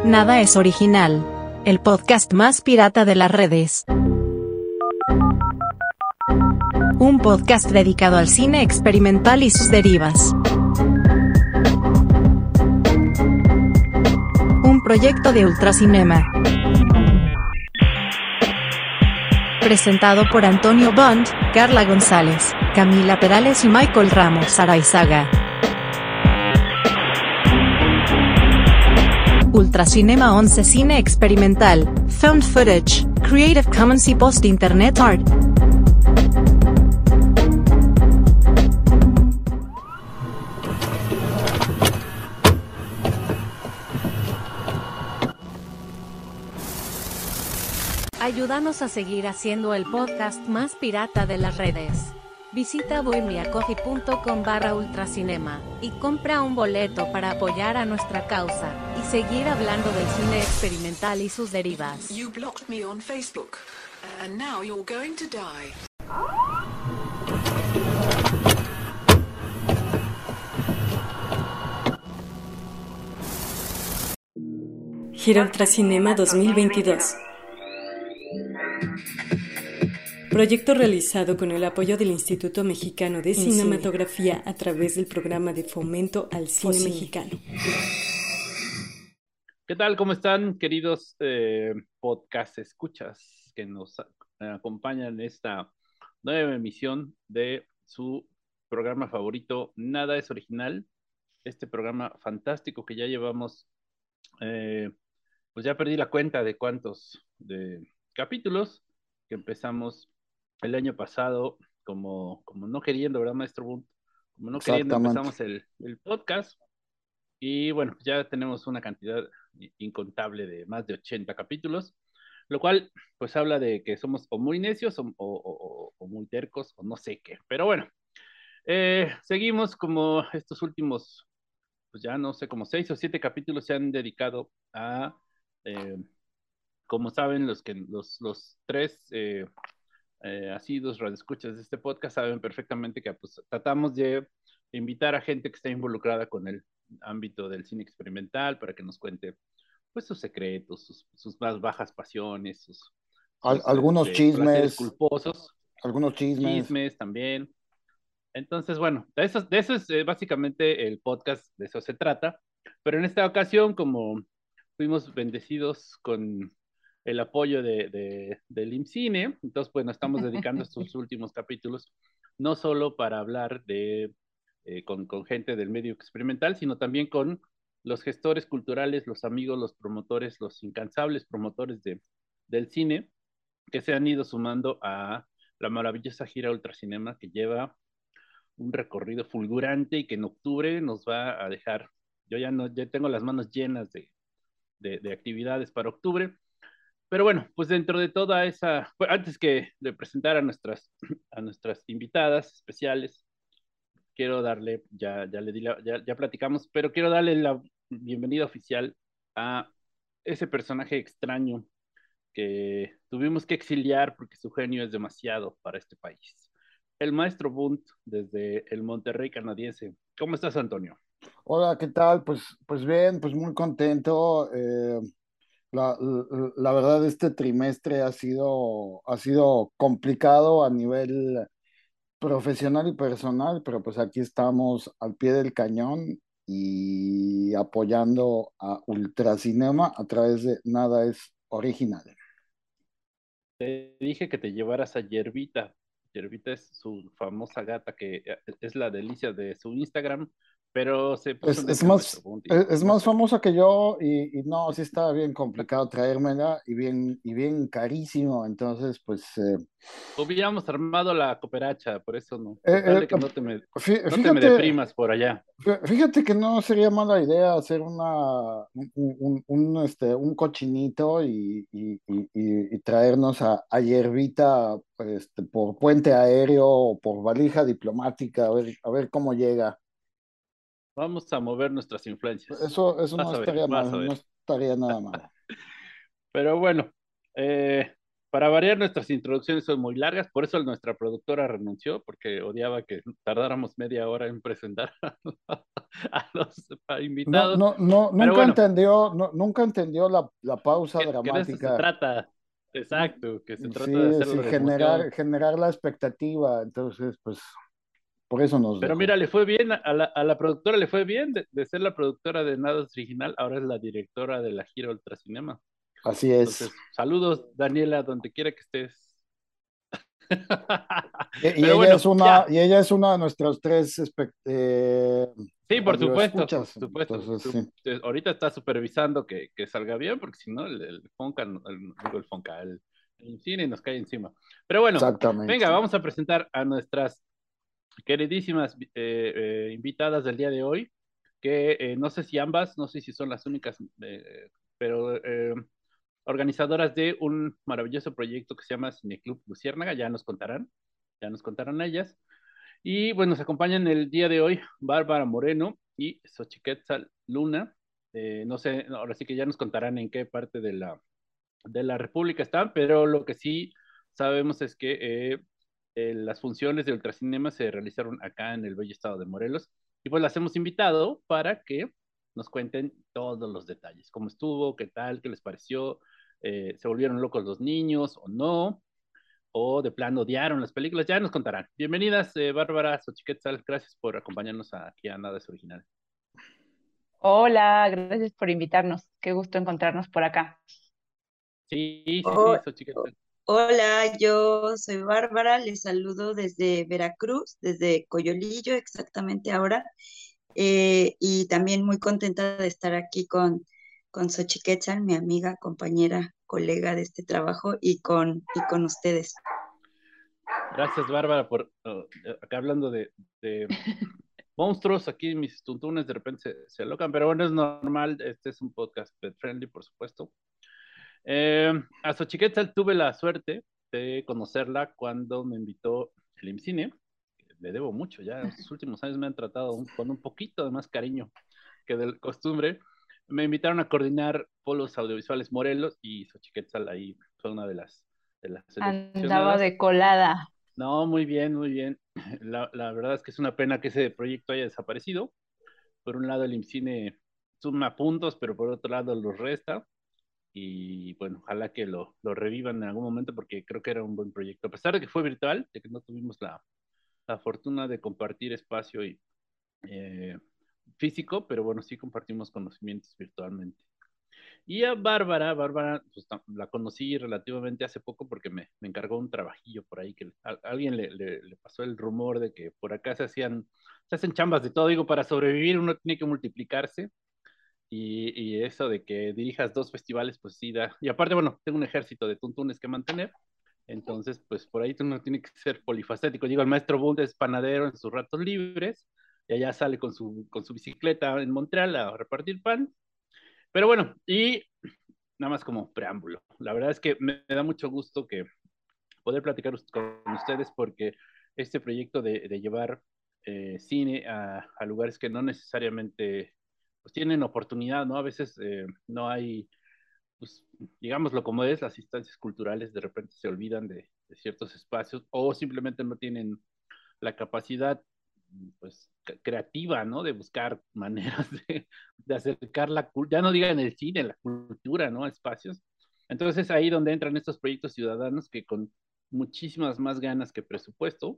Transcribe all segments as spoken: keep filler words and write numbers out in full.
Nada es original. El podcast más pirata de las redes. Un podcast dedicado al cine experimental y sus derivas. Un proyecto de Ultracinema. Presentado por Antonio Bond, Carla González, Camila Perales y Michael Ramos Araizaga. Ultracinema once Cine experimental, Found Footage, Creative Commons y Post Internet Art. Ayúdanos a seguir haciendo el podcast más pirata de las redes. Visita buymeacoffee.com barra ultracinema y compra un boleto para apoyar a nuestra causa y seguir hablando del cine experimental y sus derivas. You blocked me on Facebook, and now you're going to die. Gira Ultracinema dos mil veintidós. Proyecto realizado con el apoyo del Instituto Mexicano de Cinematografía a través del programa de fomento al cine Focine. mexicano. ¿Qué tal? ¿Cómo están, queridos eh, podcast escuchas que nos a- acompañan en esta nueva emisión de su programa favorito, Nada es Original? Este programa fantástico que ya llevamos, eh, pues ya perdí la cuenta de cuántos de capítulos que empezamos el año pasado, como, como no queriendo, ¿verdad, maestro Bunt? Como no queriendo Exactamente. empezamos el, el podcast. Y bueno, ya tenemos una cantidad incontable de más de ochenta capítulos, lo cual pues habla de que somos o muy necios o, o- o- o muy tercos o no sé qué. Pero bueno, eh, seguimos como estos últimos, pues ya no sé, como seis o siete capítulos se han dedicado a, eh, como saben, los, que, los, los tres eh, eh, asiduos radioescuchas de este podcast saben perfectamente que pues, tratamos de invitar a gente que está involucrada con el ámbito del cine experimental para que nos cuente pues sus secretos, sus, sus más bajas pasiones, sus, Al- sus algunos este, placeres chismes, culposos, algunos chismes. chismes también. Entonces, bueno, de eso, de eso es eh, básicamente el podcast, de eso se trata. Pero en esta ocasión, como fuimos bendecidos con el apoyo de, de, del IMCINE, entonces, bueno, estamos dedicando estos últimos capítulos no solo para hablar de, eh, con, con gente del medio experimental, sino también con los gestores culturales, los amigos, los promotores, los incansables promotores de, del cine que se han ido sumando a la maravillosa gira Ultracinema que lleva un recorrido fulgurante y que en octubre nos va a dejar, yo ya no, ya tengo las manos llenas de, de, de actividades para octubre, pero bueno, pues dentro de toda esa, pues antes que de presentar a nuestras, a nuestras invitadas especiales, quiero darle, ya, ya le di la, ya, ya platicamos, pero quiero darle la bienvenida oficial a ese personaje extraño que tuvimos que exiliar porque su genio es demasiado para este país. El maestro Bunt desde el Monterrey canadiense. ¿Cómo estás, Antonio? Hola, ¿qué tal? Pues, pues bien, pues muy contento. eh, la, la- la verdad, este trimestre ha sido, ha sido complicado a nivel profesional y personal, pero pues aquí estamos al pie del cañón y apoyando a Ultracinema a través de Nada es Original. Te dije que te llevaras a Yerbita. Yerbita es su famosa gata que eh, es la delicia de su Instagram, pero se puso Es, es necio el maestro más, Bunt y es, es no más sé. famosa que yo y, y no, sí está bien complicado traérmela y bien, y bien carísimo. Entonces, pues, eh, Hubiéramos armado la cooperacha, por eso no. eh, Con tal eh, de que no te me, fí- no te me fíjate, deprimas por allá. fí- fíjate que no sería mala idea hacer una, un, un- un, este, un cochinito y, y- y- y- y traernos a, a Yervita este, por puente aéreo o por valija diplomática, a ver, a ver cómo llega. Vamos a mover nuestras influencias. Eso, eso no Vas a ver, estaría vas a mal, no ver. estaría nada mal. Pero bueno, eh, para variar, nuestras introducciones son muy largas, por eso nuestra productora renunció, porque odiaba que tardáramos media hora en presentar a los No, invitados. no, no, Pero nunca bueno, entendió, no, nunca entendió la, la pausa que, que de eso se dramática. trata. No, Exacto, que se trata de sí, sí, hacerlo de emoción. generar, generar la expectativa. Entonces, pues, por eso nos Pero mira, dejó. le fue bien, a la, a la productora le fue bien de, de ser la productora de Nada es Original, ahora es la directora de la gira Ultracinema. Así es. Entonces, saludos, Daniela, donde quiera que estés. Y, y Pero ella es bueno, una, ya. y ella es una de nuestras tres espe- eh, Sí, por supuesto, por radioescuchas. supuesto. Entonces, Su- sí, eh, ahorita está supervisando que, que salga bien, porque si no, el, el Fonca, no- el, digo el Fonca, el, el cine nos cae encima. Pero bueno, venga, exactamente. vamos a presentar a nuestras queridísimas eh, eh, invitadas del día de hoy, que eh, no sé si ambas, no sé si son las únicas, eh, pero eh, organizadoras de un maravilloso proyecto que se llama Cineclub Luciérnaga, ya nos contarán, ya nos contarán ellas. Y pues nos acompañan el día de hoy Bárbara Moreno y Xochiquetzal Luna. Eh, no sé, ahora sí que ya nos contarán en qué parte de la, de la República están, pero lo que sí sabemos es que eh, eh, las funciones de Ultracinema se realizaron acá en el bello estado de Morelos y pues las hemos invitado para que nos cuenten todos los detalles, cómo estuvo, qué tal, qué les pareció, eh, se volvieron locos los niños o no, o de plano odiaron las películas, ya nos contarán. Bienvenidas, eh, Bárbara Xochiquetzal, gracias por acompañarnos aquí a Nada es Original. Hola, gracias por invitarnos. Qué gusto encontrarnos por acá. Sí, sí, Ho- sí, Xochiquetzal. Hola, yo soy Bárbara, les saludo desde Veracruz, desde Coyolillo exactamente ahora, eh, y también muy contenta de estar aquí con, con Xochiquetzal, mi amiga, compañera, colega de este trabajo, y con, y con ustedes. Gracias, Bárbara, por uh, acá hablando de, de monstruos, aquí mis tuntunes de repente se, se alocan, pero bueno, es normal, este es un podcast pet friendly, por supuesto. Eh, a Xochiquetzal tuve la suerte de conocerla cuando me invitó el IMCINE, le debo mucho, ya en los últimos años me han tratado un, con un poquito de más cariño que de costumbre. Me invitaron a coordinar polos audiovisuales Morelos y Xochiquetzal ahí fue una de las, de las Andaba seleccionadas. de colada. No, muy bien, muy bien. La, la verdad es que es una pena que ese proyecto haya desaparecido. Por un lado, el IMCINE suma puntos, pero por otro lado los resta. Y bueno, ojalá que lo, lo revivan en algún momento porque creo que era un buen proyecto. A pesar de que fue virtual, de que no tuvimos la, la fortuna de compartir espacio y, eh, físico, pero bueno, sí compartimos conocimientos virtualmente. Y a Bárbara, Bárbara, pues, la conocí relativamente hace poco porque me, me encargó un trabajillo por ahí que a, alguien le, le, le, pasó el rumor de que por acá se hacían, se hacen chambas de todo, digo, para sobrevivir uno tiene que multiplicarse y, y eso de que dirijas dos festivales, pues sí da, y aparte, bueno, tengo un ejército de tuntunes que mantener, entonces, pues por ahí uno tiene que ser polifacético. Digo, el maestro Bund es panadero en sus ratos libres, y allá sale con su, con su bicicleta en Montreal a repartir pan. Pero bueno, y nada más como preámbulo. La verdad es que me, me da mucho gusto que poder platicar con ustedes porque este proyecto de, de llevar eh, cine a, a, lugares que no necesariamente pues, tienen oportunidad, ¿no? A veces eh, no hay, pues, digámoslo como es, las instancias culturales de repente se olvidan de, de ciertos espacios o simplemente no tienen la capacidad pues creativa, ¿no? De buscar maneras de, de acercar la cultura, ya no digan el cine, la cultura, ¿no? A espacios. Entonces es ahí donde entran estos proyectos ciudadanos que con muchísimas más ganas que presupuesto,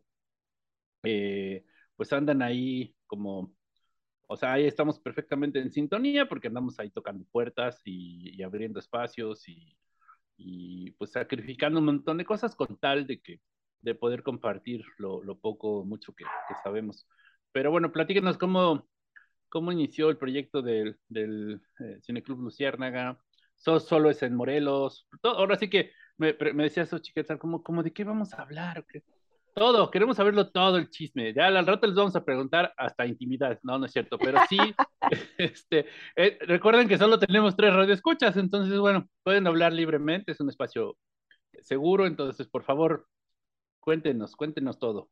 eh, pues andan ahí como, o sea, ahí estamos perfectamente en sintonía porque andamos ahí tocando puertas y, y abriendo espacios y, y, pues sacrificando un montón de cosas con tal de que de poder compartir lo, lo poco o mucho que, que, sabemos. Pero bueno, platíquenos cómo, cómo inició el proyecto del, del eh, Cineclub Luciérnaga. So, solo es en Morelos. Todo, ahora sí que me, me decía eso, chiquita, como, como de qué vamos a hablar. ¿O qué? Todo, queremos saberlo todo el chisme. Ya al rato les vamos a preguntar hasta intimidad. No, no es cierto, pero sí, este, eh, recuerden que solo tenemos tres radioescuchas, entonces, bueno, pueden hablar libremente, es un espacio seguro, entonces, por favor, cuéntenos, cuéntenos todo.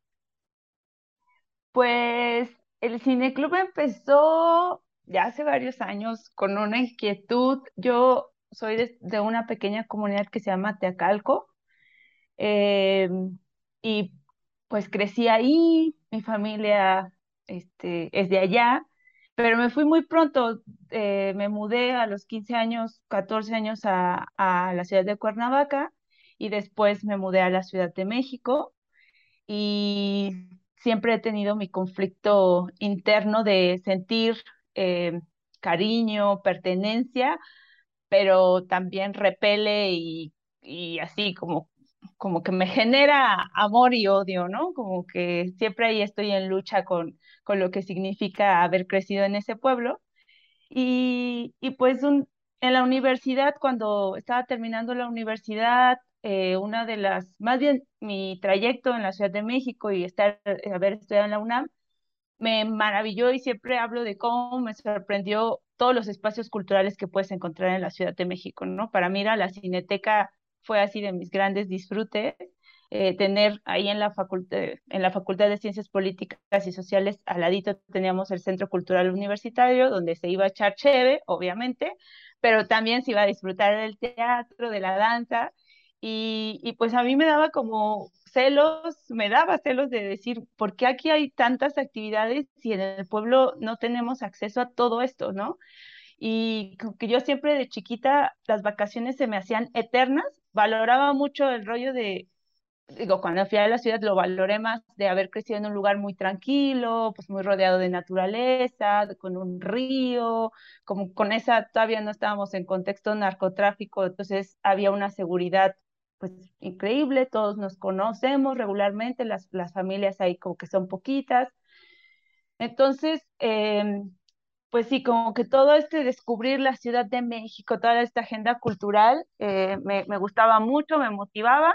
Pues el cineclub empezó ya hace varios años con una inquietud. Yo soy de, de una pequeña comunidad que se llama Teacalco, Eh, y pues crecí ahí, mi familia este, es de allá, pero me fui muy pronto. Eh, me mudé a los quince años, catorce años a, a la ciudad de Cuernavaca y después me mudé a la Ciudad de México y siempre he tenido mi conflicto interno de sentir eh, cariño, pertenencia, pero también repele y, y así como, como que me genera amor y odio, ¿no? Como que siempre ahí estoy en lucha con, con lo que significa haber crecido en ese pueblo. Y, y pues un, en la universidad, cuando estaba terminando la universidad, eh, una de las, más bien mi trayecto en la Ciudad de México y estar, eh, haber estudiado en la UNAM, me maravilló y siempre hablo de cómo me sorprendió todos los espacios culturales que puedes encontrar en la Ciudad de México, ¿no? Para mí ir a la Cineteca fue así de mis grandes disfrutes. Eh, tener ahí en la facultad, en la Facultad de Ciencias Políticas y Sociales, al ladito teníamos el Centro Cultural Universitario, donde se iba a echar cheve, obviamente, pero también se iba a disfrutar del teatro, de la danza, y, y pues a mí me daba como celos, me daba celos de decir, ¿por qué aquí hay tantas actividades si en el pueblo no tenemos acceso a todo esto, ¿no? Y como que yo siempre de chiquita las vacaciones se me hacían eternas, valoraba mucho el rollo de, digo, cuando fui a la ciudad lo valoré más de haber crecido en un lugar muy tranquilo, pues muy rodeado de naturaleza, de- con un río, como con esa, todavía no estábamos en contexto narcotráfico, entonces había una seguridad pues increíble, todos nos conocemos regularmente, las, las familias ahí como que son poquitas. Entonces, em, pues sí, como que todo este descubrir la Ciudad de México, toda esta agenda cultural, eh, me, me gustaba mucho, me motivaba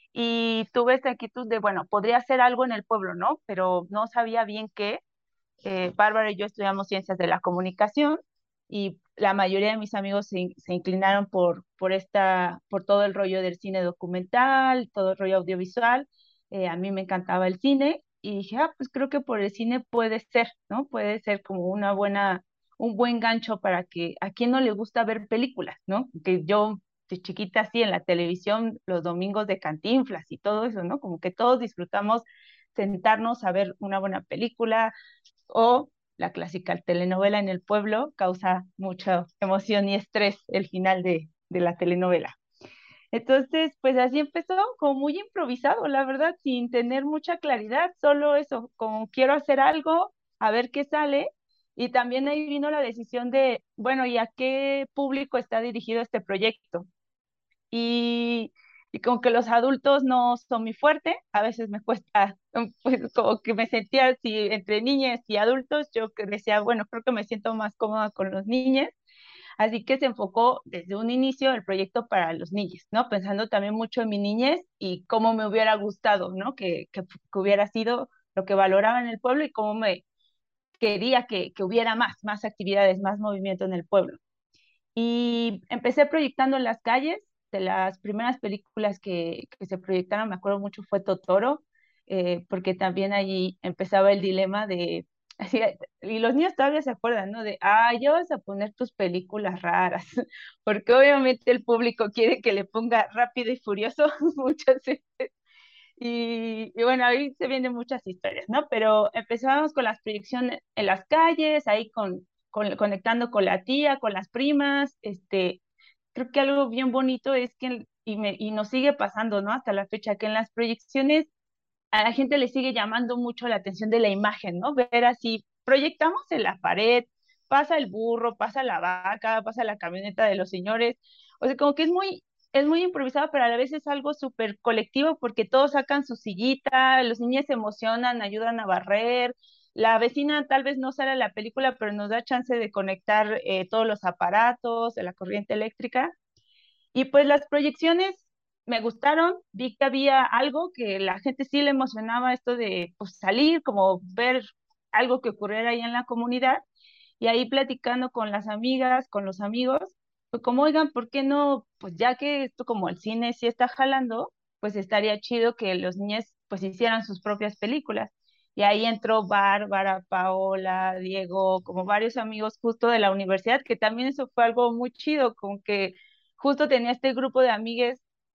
y tuve esta inquietud de, bueno, podría hacer algo en el pueblo, ¿no? Pero no sabía bien qué. Eh, Bárbara y yo estudiamos ciencias de la comunicación y la mayoría de mis amigos se, in- se inclinaron por, por, esta, por todo el rollo del cine documental, todo el rollo audiovisual. Eh, a mí me encantaba el cine y dije, ah, pues creo que por el cine puede ser, ¿no? Puede ser como una buena, un buen gancho para que a quien no le gusta ver películas, ¿no? Que yo de chiquita así en la televisión los domingos de Cantinflas y todo eso, ¿no? Como que todos disfrutamos sentarnos a ver una buena película, o la clásica telenovela en el pueblo causa mucha emoción y estrés el final de, de la telenovela. Entonces, pues así empezó, como muy improvisado, la verdad, sin tener mucha claridad, solo eso, como quiero hacer algo, a ver qué sale. Y también ahí vino la decisión de, bueno, ¿y a qué público está dirigido este proyecto? y, y como que los adultos no son muy fuerte, a veces me cuesta, um, pues como que me sentía así entre niñas y adultos, yo que decía, bueno, creo que me siento más cómoda con los niños, así que se enfocó desde un inicio el proyecto para los niños, ¿no? Pensando también mucho en mi niñez y cómo me hubiera gustado, ¿no? Que, que, que hubiera sido lo que valoraba en el pueblo y cómo me quería que, que hubiera más, más actividades, más movimiento en el pueblo. Y empecé proyectando en las calles. De las primeras películas que, que se proyectaron, me acuerdo mucho, fue Totoro, eh, porque también allí empezaba el dilema de, así, y los niños todavía se acuerdan, ¿no? De, ah, ya vas a poner tus películas raras, porque obviamente el público quiere que le ponga Rápido y Furioso muchas veces. Y, y bueno, ahí se vienen muchas historias, ¿no? Pero empezábamos con las proyecciones en las calles, ahí con, con- conectando con la tía, con las primas. Este, creo que algo bien bonito es que, y, me, y nos sigue pasando, ¿no? Hasta la fecha, que en las proyecciones a la gente le sigue llamando mucho la atención de la imagen, ¿no? Ver así, proyectamos en la pared, pasa el burro, pasa la vaca, pasa la camioneta de los señores, o sea, como que es muy, es muy improvisado, pero a la vez es algo súper colectivo porque todos sacan su sillita, los niños se emocionan, ayudan a barrer, la vecina tal vez no sale a la película, pero nos da chance de conectar eh, todos los aparatos, de la corriente eléctrica. Y pues las proyecciones me gustaron, vi que había algo que la gente sí le emocionaba, esto de pues, salir, como ver algo que ocurriera ahí en la comunidad, y ahí platicando con las amigas, con los amigos, pues como, oigan, ¿por qué no? Pues ya que esto como el cine sí está jalando, pues estaría chido que los niños pues hicieran sus propias películas. Y ahí entró Bárbara, Paola, Diego, como varios amigos justo de la universidad, que también eso fue algo muy chido, como que justo tenía este grupo de amigues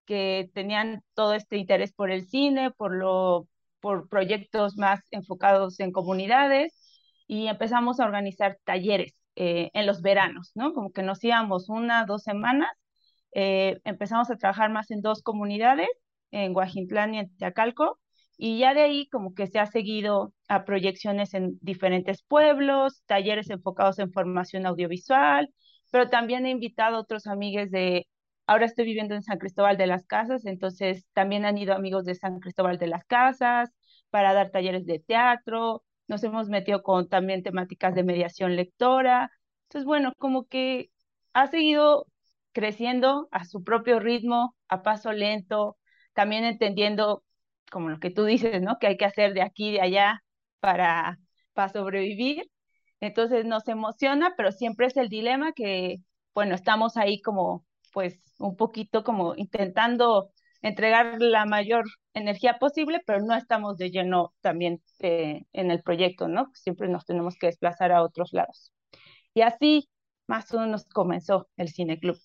que tenían todo este interés por el cine, por, lo, por proyectos más enfocados en comunidades, y empezamos a organizar talleres eh, en los veranos, ¿no? Como que nos íbamos una, dos semanas, eh, empezamos a trabajar más en dos comunidades, en Guajitlán y en Teacalco, y ya de ahí como que se ha seguido a proyecciones en diferentes pueblos, talleres enfocados en formación audiovisual, pero también he invitado a otros amigos de, ahora estoy viviendo en San Cristóbal de las Casas, entonces también han ido amigos de San Cristóbal de las Casas para dar talleres de teatro, nos hemos metido con también temáticas de mediación lectora, entonces bueno, como que ha seguido creciendo a su propio ritmo, a paso lento, también entendiendo, como lo que tú dices, ¿no? Que hay que hacer de aquí y de allá para, para sobrevivir. Entonces nos emociona, pero siempre es el dilema que, bueno, estamos ahí como, pues, un poquito como intentando entregar la mayor energía posible, pero no estamos de lleno también eh, en el proyecto, ¿no? Siempre nos tenemos que desplazar a otros lados. Y así más o menos comenzó el cineclub.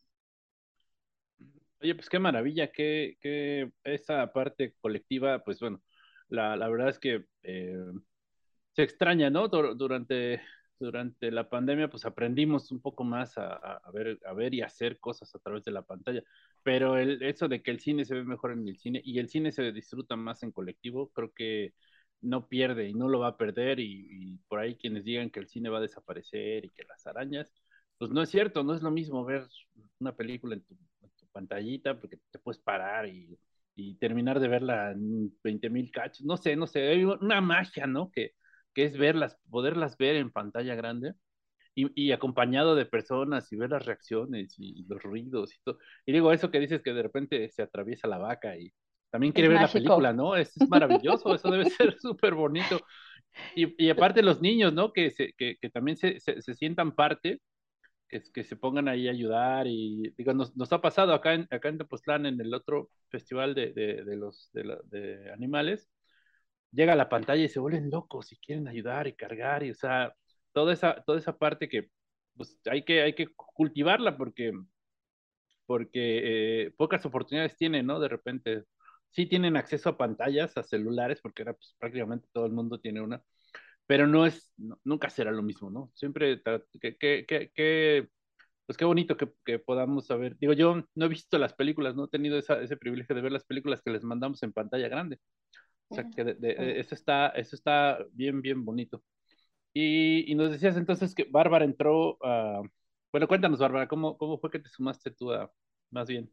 Oye, pues qué maravilla, que, que esa parte colectiva, pues bueno, la, la verdad es que eh, se extraña, ¿no? Dur- durante, durante la pandemia, pues aprendimos un poco más a, a- a ver, a ver y hacer cosas a través de la pantalla, pero el, eso de que el cine se ve mejor en el cine y el cine se disfruta más en colectivo, creo que no pierde y no lo va a perder y, y por ahí quienes digan que el cine va a desaparecer y que las arañas, pues no es cierto, no es lo mismo ver una película en tu, en tu pantallita porque te puedes parar y, y terminar de verla en veinte mil cachos, no sé, no sé, hay una magia, ¿no? Que, que es verlas, poderlas ver en pantalla grande y, y acompañado de personas y ver las reacciones y, y los ruidos y todo. Y digo, eso que dices que de repente se atraviesa la vaca y también quiere Es ver la mágico. película, ¿no? Eso es maravilloso, eso debe ser súper bonito. Y, y aparte los niños, ¿no? Que, se, que, que también se, se, se sientan parte, que, que se pongan ahí a ayudar y digo, nos, nos ha pasado acá en, acá en Tepoztlán, en el otro festival de, de, de los, de, la, de animales, llega a la pantalla y se vuelven locos y quieren ayudar y cargar y, o sea, toda esa, toda esa parte que pues hay que, hay que cultivarla porque, porque eh, pocas oportunidades tienen, ¿no? De repente, sí tienen acceso a pantallas, a celulares, porque ahora pues, prácticamente todo el mundo tiene una, pero no es, no- nunca será lo mismo, ¿no? Siempre, tra- que, que, que, que, pues qué bonito que, que podamos saber. Digo, yo no he visto las películas, no he tenido esa, ese privilegio de ver las películas que les mandamos en pantalla grande. O sea, que de- de- eso está, eso está bien, bien bonito. Y, y nos decías entonces que Bárbara entró a... Bueno, cuéntanos, Bárbara, ¿cómo, cómo fue que te sumaste tú a... Más bien.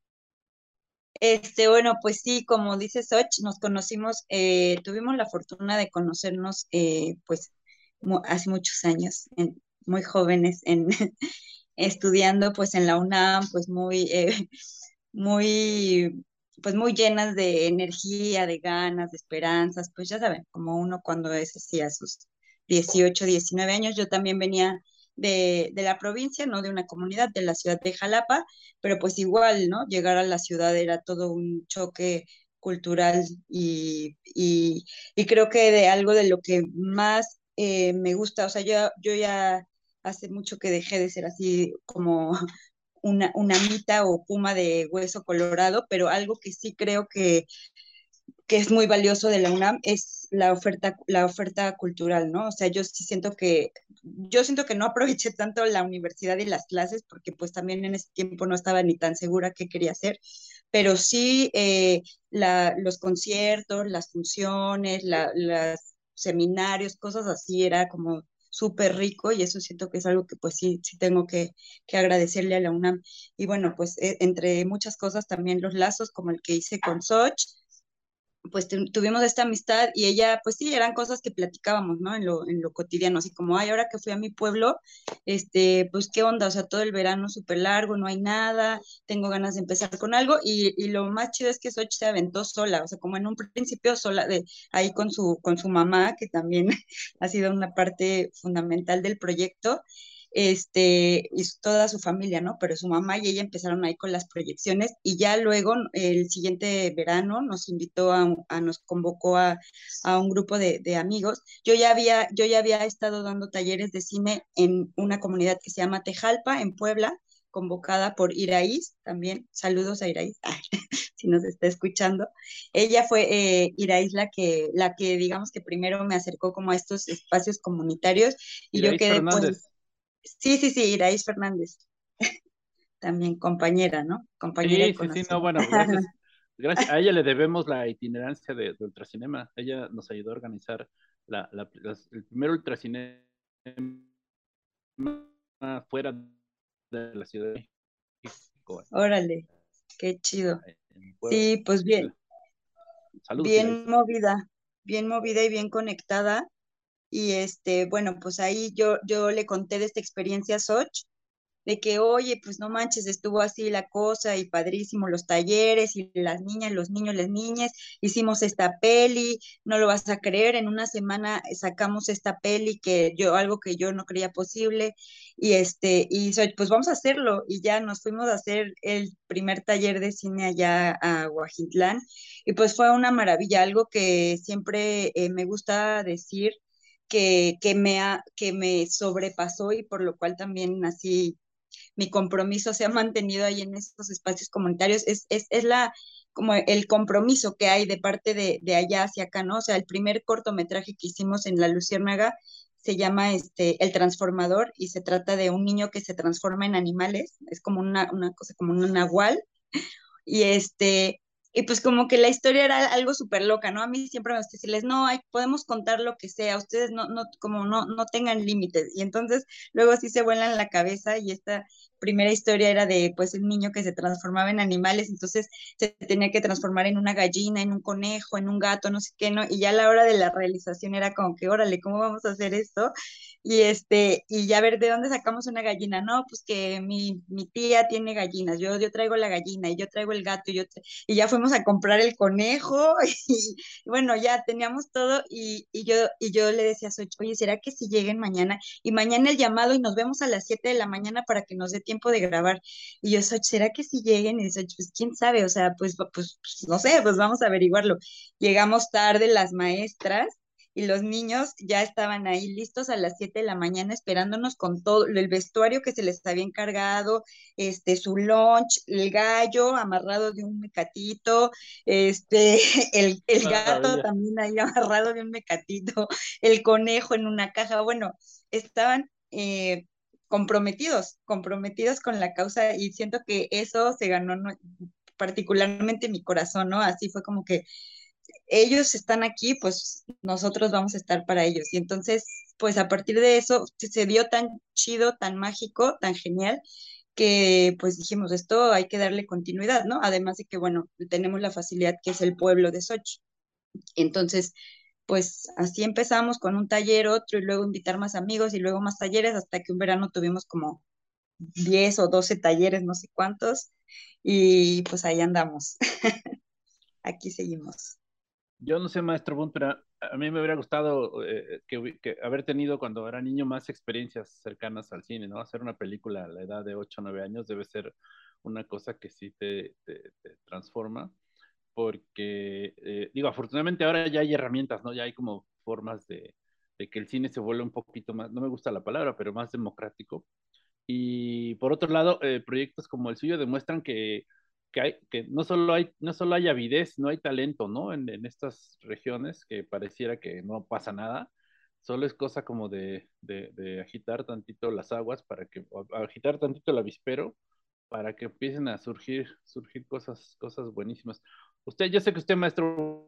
Este, bueno, pues sí, como dice Soch, nos conocimos, eh, tuvimos la fortuna de conocernos, eh, pues, mu- hace muchos años, en- muy jóvenes, en, estudiando, pues, en la UNAM, pues, muy, eh, muy, pues, muy llenas de energía, de ganas, de esperanzas, pues, ya saben, como uno cuando es así a sus dieciocho diecinueve años, yo también venía de, de la provincia, no de una comunidad, de la ciudad de Jalapa, pero pues igual, ¿no? Llegar a la ciudad era todo un choque cultural y, y, y creo que de algo de lo que más eh, me gusta, o sea, yo, yo ya hace mucho que dejé de ser así como una, una mita o puma de hueso colorado, pero algo que sí creo que que es muy valioso de la UNAM es la oferta, la oferta cultural, ¿no? O sea, yo sí siento que, yo siento que no aproveché tanto la universidad y las clases porque pues también en ese tiempo no estaba ni tan segura qué quería hacer, pero sí eh, la, los conciertos, las funciones, la, las seminarios, cosas así, era como súper rico y eso siento que es algo que pues sí, sí tengo que, que agradecerle a la UNAM. Y bueno, pues eh, entre muchas cosas también los lazos como el que hice con Soch, pues tu- tuvimos esta amistad y ella, pues sí, eran cosas que platicábamos, ¿no? En lo, en lo cotidiano, así como, ay, ahora que fui a mi pueblo, este, pues qué onda, o sea, todo el verano súper largo, no hay nada, tengo ganas de empezar con algo y, y lo más chido es que Xochitl se aventó sola, o sea, como en un principio sola, de ahí con su, con su mamá, que también ha sido una parte fundamental del proyecto, este, y su- toda su familia, ¿no? Pero su mamá y ella empezaron ahí con las proyecciones y ya luego el siguiente verano nos invitó a, un- a- nos convocó a, a un grupo de, de amigos. Yo ya había, yo ya había estado dando talleres de cine en una comunidad que se llama Tejalpa, en Puebla, convocada por Iraís, también, saludos a Iraís, si nos está escuchando. Ella fue eh, Iraís la que, la que, digamos que primero me acercó como a estos espacios comunitarios y yo Iraíz quedé Fernández. pues, sí, sí, sí, Iraís Fernández, también compañera, ¿no? Compañera y Sí, sí, sí, conocida. no, bueno, gracias. Gracias. A ella le debemos la itinerancia de, de Ultracinema. Ella nos ayudó a organizar la, la- las- el primer Ultracinema fuera de la Ciudad de México, Órale, qué chido. en Sí, pues bien, Puebla. Saludos, bien Iraíz. movida, bien movida y bien conectada. Y este, bueno, pues ahí yo, yo le conté de esta experiencia a Soch, de que, oye, pues no manches, estuvo así la cosa y padrísimo los talleres y las niñas, los niños, las niñas, hicimos esta peli, no lo vas a creer, en una semana sacamos esta peli que yo, algo que yo no creía posible, y este, y Soch, pues vamos a hacerlo, y ya nos fuimos a hacer el primer taller de cine allá a Huajitlán, y pues fue una maravilla, algo que siempre eh, me gusta decir, que, que, me ha, que me sobrepasó y por lo cual también así mi compromiso se ha mantenido ahí en estos espacios comunitarios, es, es, es la, como el compromiso que hay de parte de, de allá hacia acá, ¿no? O sea, el primer cortometraje que hicimos en La Luciérnaga se llama este, El Transformador y se trata de un niño que se transforma en animales, es como una, una cosa, como un nahual, y este, y pues como que la historia era algo súper loca, ¿no? A mí siempre me gusta decirles, no, hay, podemos contar lo que sea, ustedes no, no, como no, no tengan límites. Y entonces luego sí se vuelan la cabeza y esta primera historia era de pues un niño que se transformaba en animales, entonces se tenía que transformar en una gallina, en un conejo, en un gato, no sé qué, ¿no? Y ya a la hora de la realización era como que, órale, ¿cómo vamos a hacer esto? Y este, y ya ver de dónde sacamos una gallina, no, pues que mi, mi tía tiene gallinas, yo, yo traigo la gallina y yo traigo el gato y yo tra- y ya fuimos a comprar el conejo y, y bueno, ya teníamos todo y, y yo y yo le decía a Xochitl, oye, ¿será que si lleguen mañana? Y mañana el llamado y nos vemos a las siete de la mañana para que nos dé tiempo de grabar. Y yo, Xochitl, ¿será que si lleguen? Y Xochitl, pues quién sabe, o sea, pues, pues, pues no sé, pues vamos a averiguarlo. Llegamos tarde las maestras y los niños ya estaban ahí listos a las siete de la mañana esperándonos con todo el vestuario que se les había encargado, este, su lunch, el gallo amarrado de un mecatito, este, el, el gato Maravilla. también ahí amarrado de un mecatito, el conejo en una caja, bueno, estaban eh, comprometidos, comprometidos con la causa y siento que eso se ganó no, particularmente mi corazón, ¿no? Así fue como que ellos están aquí, pues nosotros vamos a estar para ellos. Y entonces, pues a partir de eso se dio tan chido, tan mágico, tan genial, que pues dijimos, esto hay que darle continuidad, ¿no? Además de que, bueno, tenemos la facilidad que es el pueblo de Sochi. Entonces, pues así empezamos con un taller, otro, y luego invitar más amigos y luego más talleres, hasta que un verano tuvimos como diez o doce talleres, no sé cuántos, y pues ahí andamos. Aquí seguimos. Yo no sé, maestro Bunt, pero a mí me hubiera gustado eh, que, hubi- que haber tenido cuando era niño más experiencias cercanas al cine, ¿no? Hacer una película a la edad de ocho o nueve años debe ser una cosa que sí te, te- te transforma, porque, eh, digo, afortunadamente ahora ya hay herramientas, ¿no? Ya hay como formas de, de que el cine se vuelva un poquito más, no me gusta la palabra, pero más democrático. Y por otro lado, eh, proyectos como el suyo demuestran que, que, hay, que no solo hay, no solo hay avidez, no hay talento, ¿no? En, en estas regiones que pareciera que no pasa nada. Solo es cosa como de, de, de agitar tantito las aguas para que, o agitar tantito el avispero para que empiecen a surgir, surgir cosas, cosas buenísimas. Usted, yo sé que usted, maestro,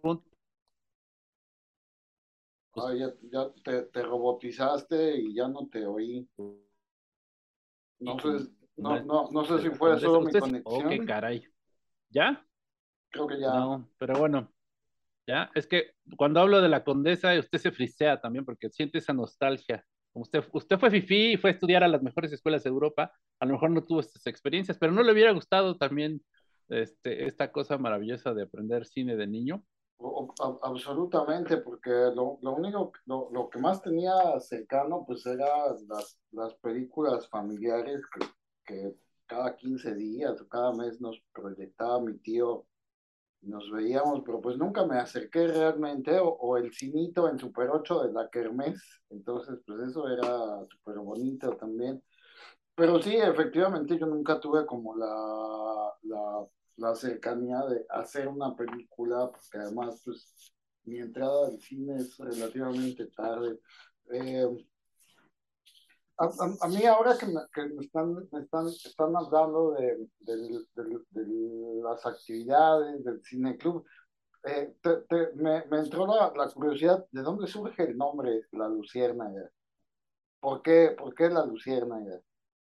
pues, Ay, ya, ya te, te robotizaste y ya no te oí. No y sé, como no, no, no sé de si la fue condesa, solo mi usted sí, oh, qué conexión. caray, ¿ya? Creo que ya. No, pero bueno. ¿Ya? Es que cuando hablo de la condesa, usted se frisea también porque siente esa nostalgia. Como Usted, usted fue fifí y fue a estudiar a las mejores escuelas de Europa, a lo mejor no tuvo estas experiencias, pero ¿no le hubiera gustado también este, esta cosa maravillosa de aprender cine de niño? O- o- absolutamente, porque lo, lo único, lo, lo que más tenía cercano, pues era las, las películas familiares que, que cada quince días o cada mes nos proyectaba mi tío, nos veíamos, pero pues nunca me acerqué realmente, o, o el cinito en Super ocho de la Kermés, entonces pues eso era súper bonito también. pero sí, efectivamente yo nunca tuve como la, la, la cercanía de hacer una película, porque además pues mi entrada al cine es relativamente tarde. Eh, a, a- a mí ahora que me, que me están, me están, están hablando de, del- del- de las actividades del cine club, eh, te- te- me, me entró la, la curiosidad de dónde surge el nombre La Luciérnaga. ¿Por qué, por qué La Luciérnaga?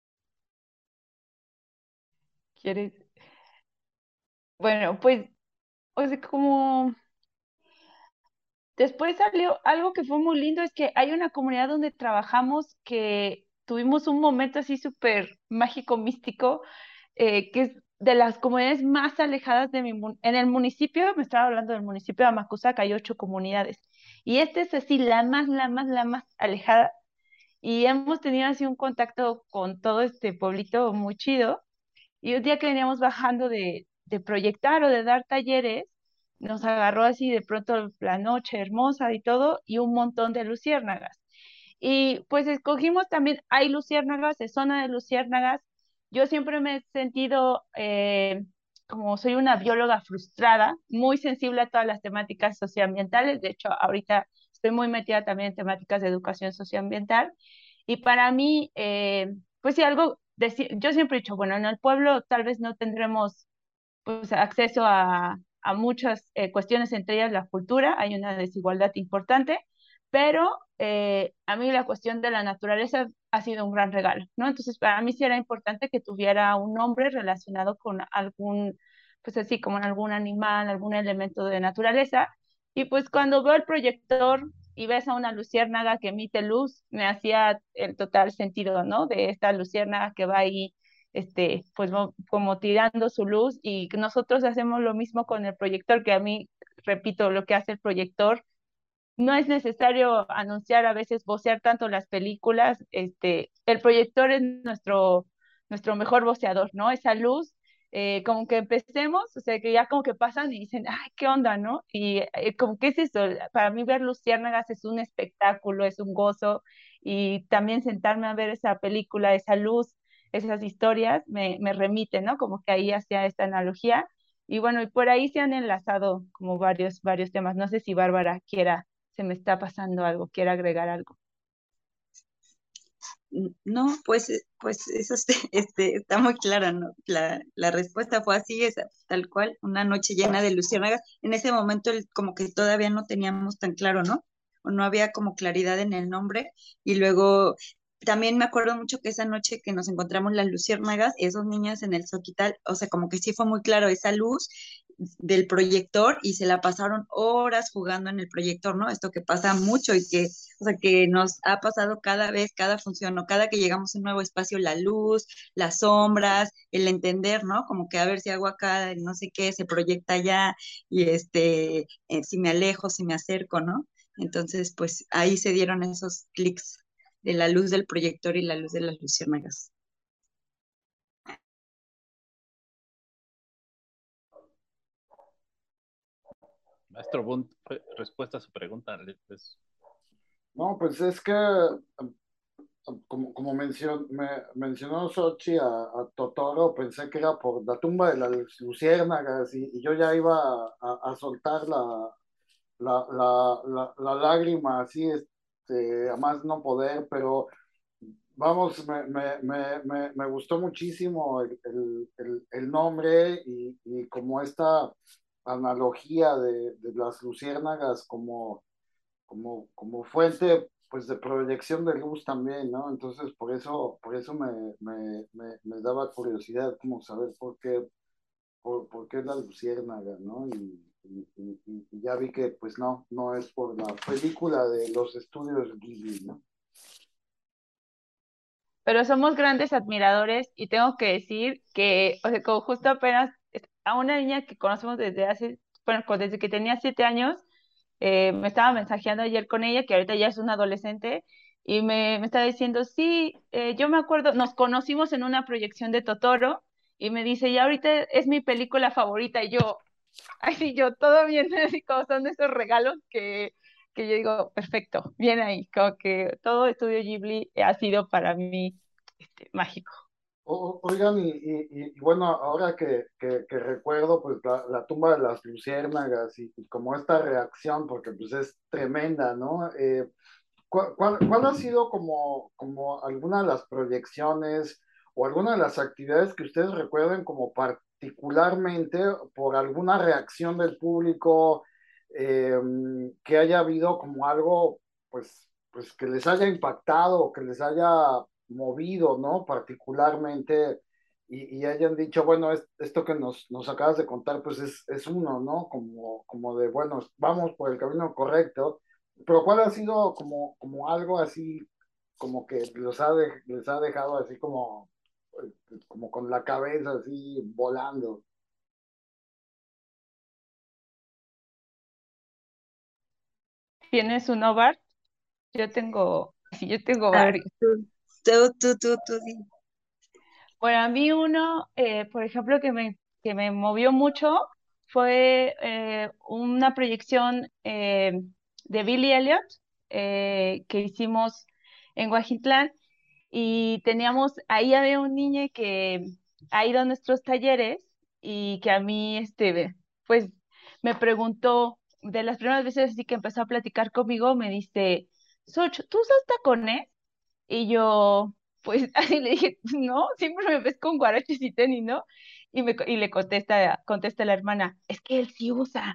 ¿Quieres? Bueno, pues, o sea, como después salió algo que fue muy lindo, es que hay una comunidad donde trabajamos que tuvimos un momento así súper mágico, místico, eh, que es de las comunidades más alejadas de mi mun- en el municipio, me estaba hablando del municipio de Amacuzac, hay ocho comunidades, y esta es así la más, la más, la más alejada, y hemos tenido así un contacto con todo este pueblito muy chido, y un día que veníamos bajando de, de proyectar o de dar talleres, nos agarró así de pronto la noche hermosa y todo, y un montón de luciérnagas. Y pues escogimos también, hay luciérnagas, es zona de luciérnagas. Yo siempre me he sentido, eh, como soy una bióloga frustrada, muy sensible a todas las temáticas socioambientales. De hecho, ahorita estoy muy metida también en temáticas de educación socioambiental. Y para mí, eh, pues sí, algo, de- yo siempre he dicho, bueno, en el pueblo tal vez no tendremos pues acceso a, a muchas eh, cuestiones, entre ellas la cultura, hay una desigualdad importante, pero eh, a mí la cuestión de la naturaleza ha sido un gran regalo, ¿no? Entonces, para mí sí era importante que tuviera un nombre relacionado con algún, pues así como en algún animal, algún elemento de naturaleza, y pues cuando veo el proyector y ves a una luciérnaga que emite luz, me hacía el total sentido, ¿no? De esta luciérnaga que va ahí este, pues mo- como tirando su luz y nosotros hacemos lo mismo con el proyector, que a mí, repito, lo que hace el proyector, no es necesario anunciar, a veces vocear tanto las películas, este, el proyector es nuestro, nuestro mejor voceador, ¿no? Esa luz, eh, como que empecemos, o sea, que ya como que pasan y dicen, ay, ¿qué onda, no? Y eh, como que es eso, para mí ver luciérnagas es un espectáculo, es un gozo, y también sentarme a ver esa película, esa luz, esas historias, me, me remite, ¿no? Como que ahí hacía esta analogía. Y bueno, y por ahí se han enlazado como varios, varios temas. No sé si Bárbara quiera, se me está pasando algo, quiere agregar algo. No, pues, eh, pues eso este, este, está muy clara, ¿no? La, la respuesta fue así, esa, tal cual, una noche llena de luciérnagas. En ese momento el- como que todavía no teníamos tan claro, ¿no? O no había como claridad en el nombre. Y luego también me acuerdo mucho que esa noche que nos encontramos las luciérnagas, esos niños en el Soquital, o sea, como que sí fue muy claro esa luz del proyector y se la pasaron horas jugando en el proyector, ¿no? Esto que pasa mucho y que, o sea, que nos ha pasado cada vez, cada función, o cada que llegamos a un nuevo espacio, la luz, las sombras, el entender, ¿no? Como que a ver si hago acá, no sé qué, se proyecta allá y este, eh, si me alejo, si me acerco, ¿no? Entonces, pues ahí se dieron esos clics de la luz del proyector y la luz de las luciérnagas. Maestro Bunt, fue respuesta a su pregunta. Pues, No, pues es que como, como mencionó, me, mencionó Xochi a, a Totoro, pensé que era por la tumba de las luciérnagas y, y yo ya iba a, a- a soltar la, la, la, la, la lágrima así, este, a más no poder, pero vamos, me, me, me, me, me gustó muchísimo el, el, el, el nombre y, y como esta analogía de, de las luciérnagas como como, como fuente pues de proyección de luz también, ¿no? Entonces por eso, por eso me, me, me, me daba curiosidad como saber por qué, por, por qué la luciérnaga, ¿no? Y, y, y- y ya vi que pues no, no es por la película de los estudios Ghibli, ¿no? Pero somos grandes admiradores y tengo que decir que, o sea, como justo apenas es- a una niña que conocemos desde hace, bueno, co- desde que tenía siete años, eh, me estaba mensajeando ayer con ella, que ahorita ya es una adolescente, y me, me estaba diciendo, sí, eh, yo me acuerdo, nos conocimos en una proyección de Totoro, y me dice, y ahorita es mi película favorita, y yo, ay, sí, yo todo bien, así como son esos regalos que, que yo digo, perfecto, bien ahí, como que todo Estudio Ghibli ha sido para mí este, mágico. O- Oigan, y, y- y- y bueno, ahora que, que- que recuerdo, pues la, la tumba de las luciérnagas y, y como esta reacción, porque pues es tremenda, ¿no? Eh, ¿cuál, cuál- cuál ha sido como, como alguna de las proyecciones o alguna de las actividades que ustedes recuerden como particularmente por alguna reacción del público, eh, que haya habido como algo, pues, pues que les haya impactado o que les haya movido, ¿no? Particularmente y, y hayan dicho, bueno, es- esto que nos, nos acabas de contar, pues es, es uno, ¿no? Como, como de, bueno, vamos por el camino correcto, pero ¿cuál ha sido como, como algo así, como que los ha de- les ha dejado así como, eh, como con la cabeza así volando? ¿Tienes uno, Bart? Yo tengo, sí, yo tengo A ver, varios. tú, tú, tú, tú, tú, di. Bueno, a mí uno, eh, por ejemplo, que me, que me movió mucho fue eh, una proyección eh, de Billy Elliot eh, que hicimos en Guajitlán y teníamos, ahí había un niño que ha ido a nuestros talleres y que a mí, este, pues, me preguntó, de las primeras veces así que empezó a platicar conmigo, me dice, Soch, ¿tú usas tacones? Y yo, pues así le dije, no, siempre me ves con guaraches y tenis, ¿no? Y, me, co- y le contesta, contesta la hermana, es que él sí usa.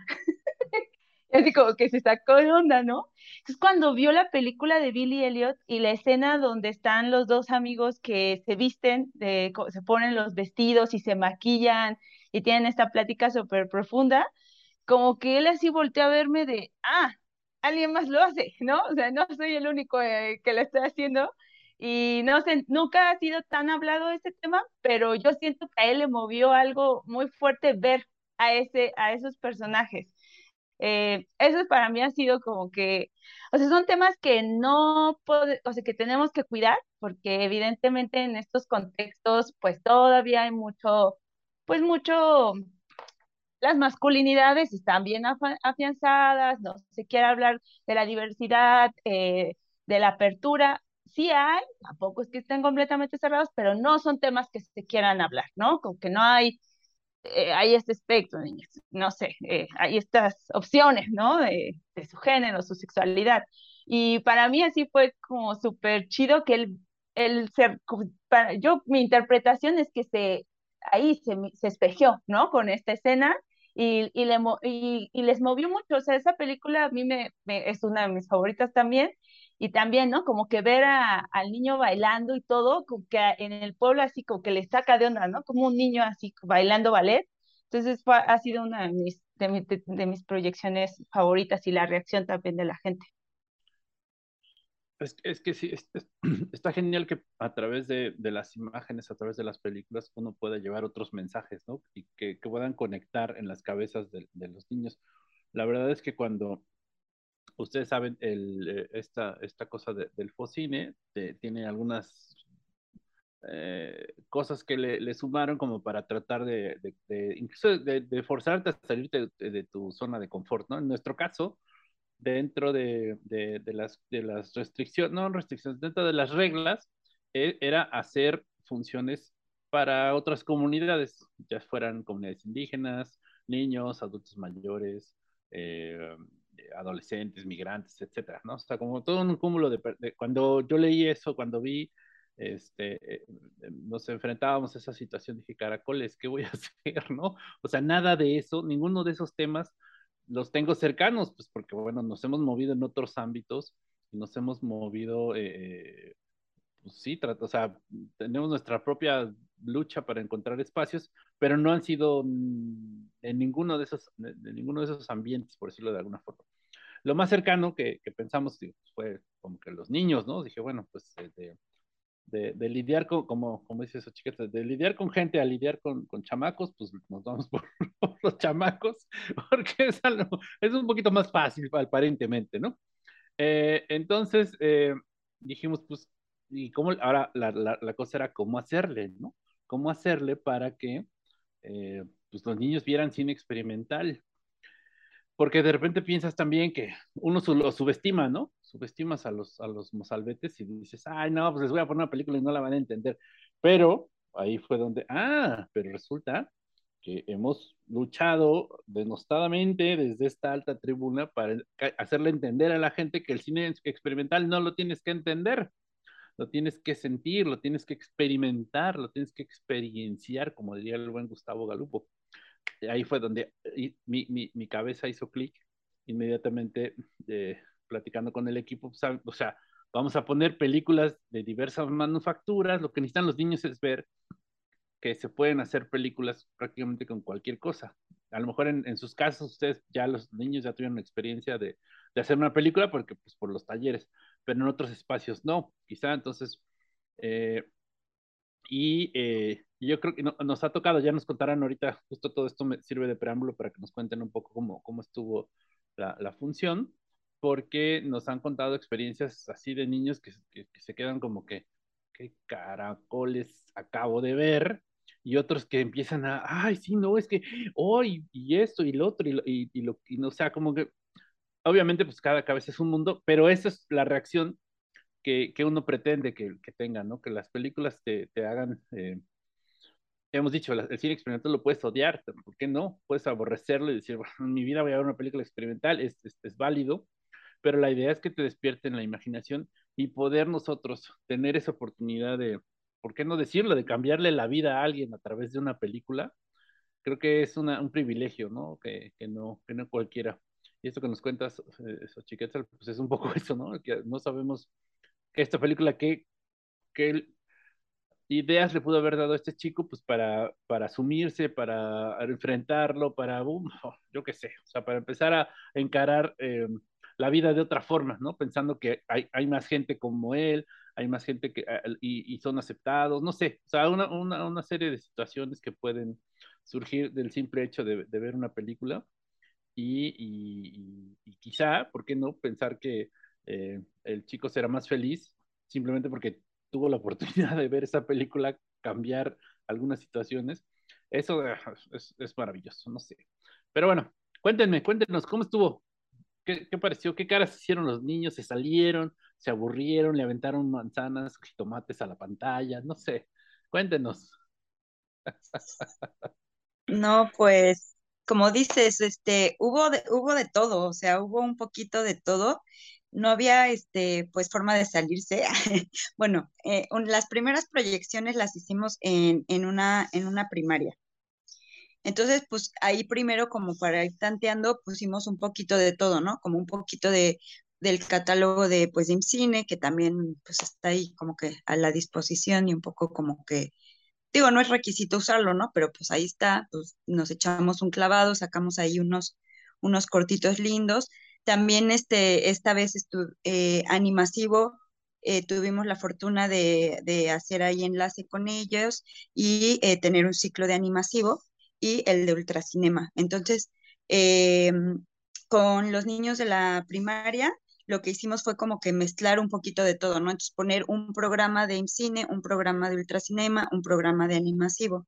Y así como que se sacó de onda, ¿no? Es cuando vio la película de Billy Elliot y la escena donde están los dos amigos que se visten, de, co- se ponen los vestidos y se maquillan y tienen esta plática súper profunda, como que él así volteó a verme de, ah, alguien más lo hace, ¿no? O sea, no soy el único eh, que lo está haciendo. Y no sé, nunca ha sido tan hablado este tema, pero yo siento que a él le movió algo muy fuerte ver a ese, a esos personajes. Eh, eso para mí ha sido como que, o sea, son temas que no, pode- o sea, que tenemos que cuidar, porque evidentemente en estos contextos, pues todavía hay mucho, pues mucho, las masculinidades están bien afa- afianzadas, no se quiere hablar de la diversidad, eh, de la apertura. Sí hay, tampoco es que estén completamente cerrados, pero no son temas que se quieran hablar, ¿no? Como que no hay, eh, hay este espectro, niños, no sé, eh, hay estas opciones, ¿no? De, de su género, su sexualidad. Y para mí así fue como súper chido que él, él se, como para, yo, mi interpretación es que se, ahí se, se espejeó, ¿no? Con esta escena y, y, le, y, y les movió mucho, o sea, esa película a mí me, me, es una de mis favoritas también, y también, ¿no? Como que ver a, al niño bailando y todo, como que en el pueblo así como que le saca de onda, ¿no? Como un niño así bailando ballet. Entonces fue, ha sido una de mis, de, mi- de, de mis proyecciones favoritas y la reacción también de la gente. Es, es que sí, es- es- está genial que a través de, de las imágenes, a través de las películas, uno pueda llevar otros mensajes, ¿no? Y que, que puedan conectar en las cabezas de, de los niños. La verdad es que cuando ustedes saben, el, eh, esta, esta cosa de- del Focine eh, tiene algunas eh, cosas que le, le sumaron como para tratar de, de- de- incluso de, de forzarte a salirte de, de tu zona de confort, ¿no? En nuestro caso, dentro de, de- de las, de las restricciones, no restricciones, dentro de las reglas, eh, era hacer funciones para otras comunidades, ya fueran comunidades indígenas, niños, adultos mayores, eh, adolescentes, migrantes, etcétera, ¿no? O sea, como todo un cúmulo de, de- cuando yo leí eso, cuando vi, este, eh, nos enfrentábamos a esa situación, dije, caracoles, ¿qué voy a hacer, no? O sea, nada de eso, ninguno de esos temas los tengo cercanos, pues porque, bueno, nos hemos movido en otros ámbitos, nos hemos movido, eh, pues sí, o sea, tenemos nuestra propia lucha para encontrar espacios, pero no han sido mm, en ninguno de esos, de, de ninguno de esos ambientes, por decirlo de alguna forma. Lo más cercano que, que pensamos digo, fue como que los niños, ¿no? Dije, bueno, pues de, de, de, de lidiar con, como, como dice esa chiquita, de lidiar con gente a lidiar con, con chamacos, pues nos vamos por, por los chamacos, porque es, algo, es un poquito más fácil aparentemente, ¿no? Eh, entonces eh, dijimos, pues, ¿y cómo? Ahora la, la, la, cosa era cómo hacerle, ¿no? ¿Cómo hacerle para que eh, pues los niños vieran cine experimental? Porque de repente piensas también que uno su, lo subestima, ¿no? subestimas a los, a los mozalbetes y dices, ay, no, pues les voy a poner una película y no la van a entender. Pero ahí fue donde, ah, pero resulta que hemos luchado denostadamente desde esta alta tribuna para hacerle entender a la gente que el cine experimental no lo tienes que entender, lo tienes que sentir, lo tienes que experimentar, lo tienes que experienciar, como diría el buen Gustavo Galupo. Ahí fue donde mi, mi, mi cabeza hizo clic inmediatamente, eh, platicando con el equipo, o sea, vamos a poner películas de diversas manufacturas, lo que necesitan los niños es ver que se pueden hacer películas prácticamente con cualquier cosa. A lo mejor en, en sus casos ustedes ya los niños ya tuvieron experiencia de, de hacer una película porque pues por los talleres, pero en otros espacios no, quizá entonces eh, y eh, yo creo que no, nos ha tocado, ya nos contarán ahorita, justo todo esto me sirve de preámbulo para que nos cuenten un poco cómo, cómo estuvo la, la función, porque nos han contado experiencias así de niños que, que, que se quedan como que, ¿qué caracoles acabo de ver? Y otros que empiezan a, ay, sí, no, es que, oh, y, y esto y lo otro, y, lo, y, y, lo, y no, o sea, como que, obviamente, pues cada cabeza es un mundo, pero esa es la reacción que, que uno pretende que, que tenga, ¿no? Que las películas te, te hagan, eh, hemos dicho, la, el cine experimental lo puedes odiar, ¿por qué no? Puedes aborrecerlo y decir, bueno, en mi vida voy a ver una película experimental, es, es, es válido, pero la idea es que te despierten la imaginación y poder nosotros tener esa oportunidad de, ¿por qué no decirlo?, de cambiarle la vida a alguien a través de una película. Creo que es una, un privilegio, ¿no? Que, que no, que no cualquiera. Y esto que nos cuentas, eh, Xochiquetzal, pues es un poco eso, ¿no? Que no sabemos que esta película, qué, qué ideas le pudo haber dado a este chico, pues para, para asumirse, para enfrentarlo, para, um, yo qué sé, o sea, para empezar a encarar eh, la vida de otra forma, ¿no? Pensando que hay, hay más gente como él, hay más gente que, uh, y, y, son aceptados, no sé, o sea, una, una, una, serie de situaciones que pueden surgir del simple hecho de, de ver una película y, y, y, quizá, ¿por qué no pensar que eh, el chico será más feliz simplemente porque tuvo la oportunidad de ver esa película, cambiar algunas situaciones? Eso es, es maravilloso, no sé. Pero bueno, cuéntenme, cuéntenos, ¿cómo estuvo? ¿Qué, ¿Qué pareció? ¿Qué caras hicieron los niños? ¿Se salieron? ¿Se aburrieron? ¿Le aventaron manzanas, tomates a la pantalla? No sé, cuéntenos. No, pues, como dices, este, hubo de, hubo de todo, o sea, hubo un poquito de todo. No había, este, pues, forma de salirse. Bueno, eh, un- las primeras proyecciones las hicimos en, en una, en una primaria. Entonces, pues, ahí primero, como para ir tanteando, pusimos un poquito de todo, ¿no? Como un poquito de, del catálogo de, pues, de IMCINE, que también, pues, está ahí como que a la disposición y un poco como que digo, no es requisito usarlo, ¿no? Pero pues ahí está, pues nos echamos un clavado, sacamos ahí unos, unos cortitos lindos. También este, esta vez estu eh, Animasivo, eh, tuvimos la fortuna de, de, hacer ahí enlace con ellos y eh, tener un ciclo de Animasivo y el de Ultracinema. Entonces, eh, con los niños de la primaria, lo que hicimos fue como que mezclar un poquito de todo, ¿no? Entonces poner un programa de IMCINE, un programa de Ultracinema, un programa de Animasivo.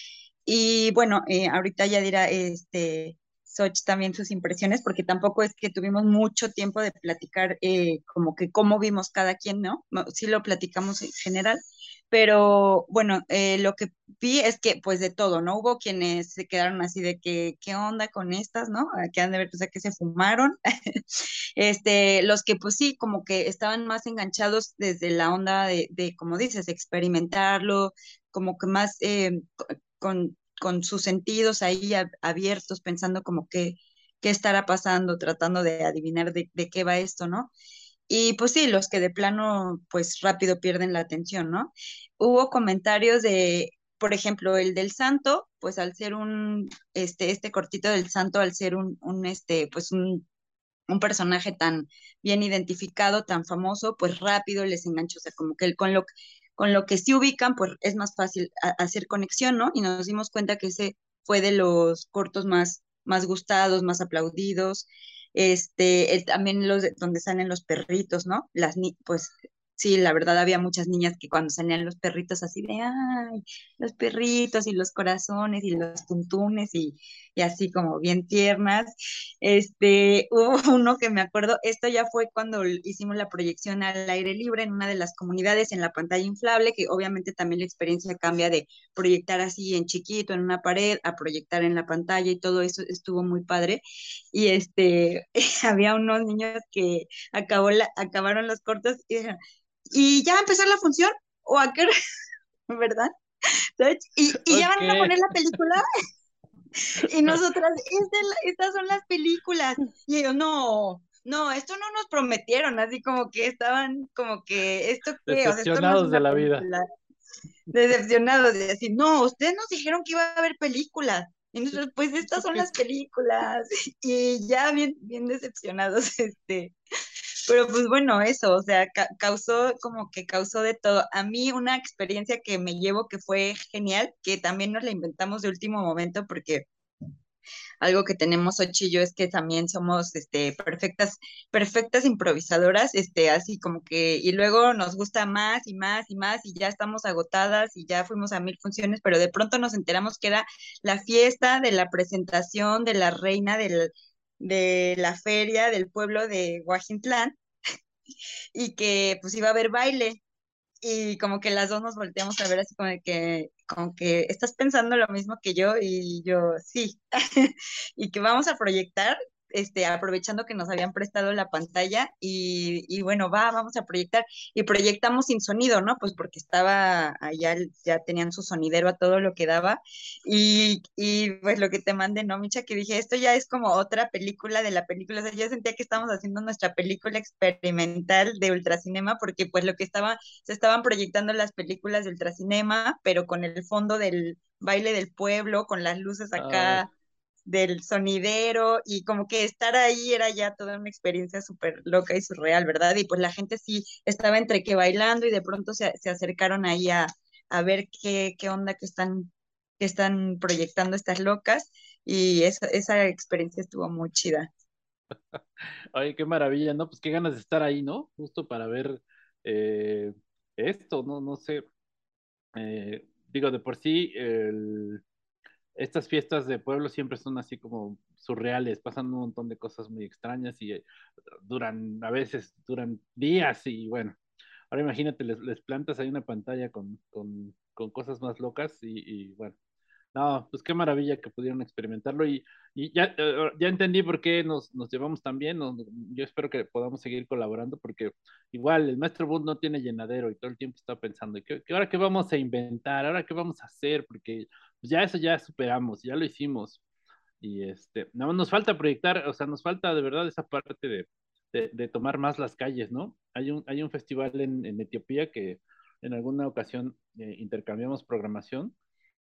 Y bueno, eh, ahorita ya dirá este, Soch también sus impresiones, porque tampoco es que tuvimos mucho tiempo de platicar eh, como que cómo vimos cada quien, ¿no? Sí lo platicamos en general, pero bueno, eh, lo que vi es que pues de todo, ¿no? Hubo quienes se quedaron así de que, ¿qué onda con estas, no? Que han de ver, pues, que se fumaron. Este, los que pues sí, como que estaban más enganchados desde la onda de, de como dices, experimentarlo, como que más eh, con, con sus sentidos ahí ab- abiertos, pensando como que qué estará pasando, tratando de adivinar de, de qué va esto, ¿no? Y pues sí, los que de plano, pues rápido pierden la atención, ¿no? Hubo comentarios de, por ejemplo, el del santo, pues al ser un, este, este cortito del santo, al ser un, un este, pues un, un personaje tan bien identificado, tan famoso, pues rápido les enganchó, o sea, como que el, con lo, con lo que sí ubican, pues es más fácil a, hacer conexión, ¿no? Y nos dimos cuenta que ese fue de los cortos más, más gustados, más aplaudidos, este, el, también los de, donde salen los perritos, ¿no? Las, ni- pues sí, la verdad había muchas niñas que cuando salían los perritos así de, ay, los perritos y los corazones y los tuntunes y, y así como bien tiernas. Este, hubo uno que me acuerdo, esto ya fue cuando hicimos la proyección al aire libre en una de las comunidades en la pantalla inflable, que obviamente también la experiencia cambia de proyectar así en chiquito en una pared a proyectar en la pantalla y todo eso estuvo muy padre. Y este, había unos niños que acabó la, acabaron los cortos y dijeron, ¿y ya va a empezar la función? ¿O a qué hora? ¿Verdad? ¿Sabes? ¿Y, y ya Ok. van a poner la película? Y nosotras, "Esta es la- estas son las películas". Y ellos, no, no, esto no nos prometieron, así como que estaban como que, ¿esto qué? O sea, esto no es Decepcionados de una la vida. película. Decepcionados de decir, no, ustedes nos dijeron que iba a haber películas. Y nosotros, pues estas ¿Esto son qué? las películas. Y ya bien, bien decepcionados, este, pero pues bueno, eso, o sea, ca- causó como que causó de todo. A mí una experiencia que me llevo que fue genial, que también nos la inventamos de último momento porque algo que tenemos Ochi y yo es que también somos este perfectas perfectas improvisadoras, este así como que y luego nos gusta más y más y más y ya estamos agotadas y ya fuimos a mil funciones, pero de pronto nos enteramos que era la fiesta de la presentación de la reina del de la feria del pueblo de Guajitlán y que pues iba a haber baile y como que las dos nos volteamos a ver así como de que, como que estás pensando lo mismo que yo y yo sí, y que vamos a proyectar, este, aprovechando que nos habían prestado la pantalla y, y bueno, va, vamos a proyectar y proyectamos sin sonido, ¿no? Pues porque estaba allá, ya tenían su sonidero a todo lo que daba y, y pues lo que te mandé, ¿no, Micha? Que dije, esto ya es como otra película de la película, o sea, yo sentía que estábamos haciendo nuestra película experimental de Ultracinema porque pues lo que estaba se estaban proyectando las películas de Ultracinema, pero con el fondo del baile del pueblo, con las luces Ay, acá del sonidero y como que estar ahí era ya toda una experiencia súper loca y surreal, ¿verdad? Y pues la gente sí estaba entre que bailando y de pronto se, se acercaron ahí a, a ver qué, qué onda que están, que están proyectando estas locas y esa, esa experiencia estuvo muy chida. ay, qué maravilla, ¿no? Pues qué ganas de estar ahí, ¿no? Justo para ver eh, esto, ¿no? No sé. eh, digo, de por sí, el- estas fiestas de pueblo siempre son así como surreales, pasan un montón de cosas muy extrañas y eh, duran, a veces duran días y bueno, ahora imagínate, les, les plantas ahí una pantalla con, con, con cosas más locas y, y bueno. No, pues qué maravilla que pudieron experimentarlo y, y ya, eh, ya entendí por qué nos, nos llevamos tan bien. nos- yo espero que podamos seguir colaborando porque igual el maestro Bund no tiene llenadero y todo el tiempo está pensando, ¿qué, qué- ahora qué vamos a inventar? ¿Ahora qué vamos a hacer? Porque pues, ya eso ya superamos, ya lo hicimos. Y este, nada más nos falta proyectar, o sea, nos falta de verdad esa parte de, de, de tomar más las calles, ¿no? Hay un, hay un festival en, en Etiopía que en alguna ocasión eh, intercambiamos programación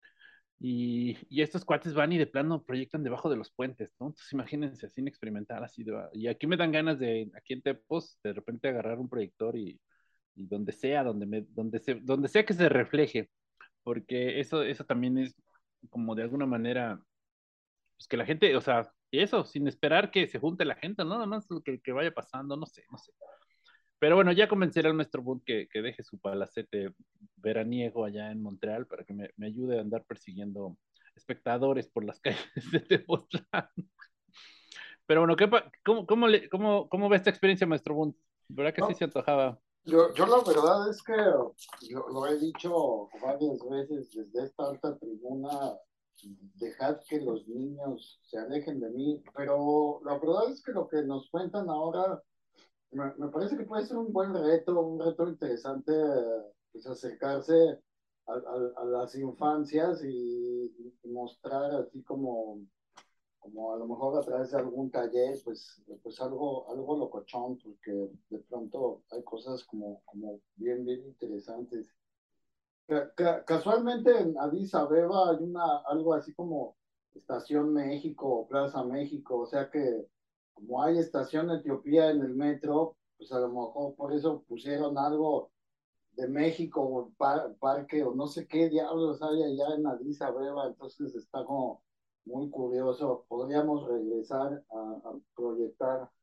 y, y estos cuates van y de plano proyectan debajo de los puentes, ¿no? Entonces imagínense, sin experimentar así. De, y aquí me dan ganas de, aquí en Tepos, de repente agarrar un proyector y, y donde sea, donde, me, donde, se, donde sea que se refleje, porque eso, eso también es como de alguna manera, pues que la gente, o sea, y eso, sin esperar que se junte la gente, ¿no? Nada más que, que vaya pasando, no sé, no sé. Pero bueno, ya convenceré al maestro Bund que, que deje su palacete veraniego allá en Montreal para que me, me ayude a andar persiguiendo espectadores por las calles de Tepoztlán. Pero bueno, ¿qué, pa- cómo, cómo, le- cómo, ¿cómo ve esta experiencia, maestro Bund? ¿Verdad que sí No, se antojaba? yo, yo la verdad es que yo lo he dicho varias veces desde esta alta tribuna, dejad que los niños se alejen de mí, pero la verdad es que lo que nos cuentan ahora me, me parece que puede ser un buen reto, un reto interesante, pues acercarse a, a- a las infancias y, y mostrar así como como a lo mejor a través de algún taller, pues, pues algo, algo locochón, porque de pronto hay cosas como, como bien, bien interesantes. Ca- ca- casualmente en Addis Abeba hay una, algo así como Estación México o Plaza México, o sea que como hay Estación Etiopía en el metro, pues a lo mejor por eso pusieron algo de México o par- parque o no sé qué diablos hay allá en Addis Abeba, entonces está como muy curioso. Podríamos regresar a, a proyectar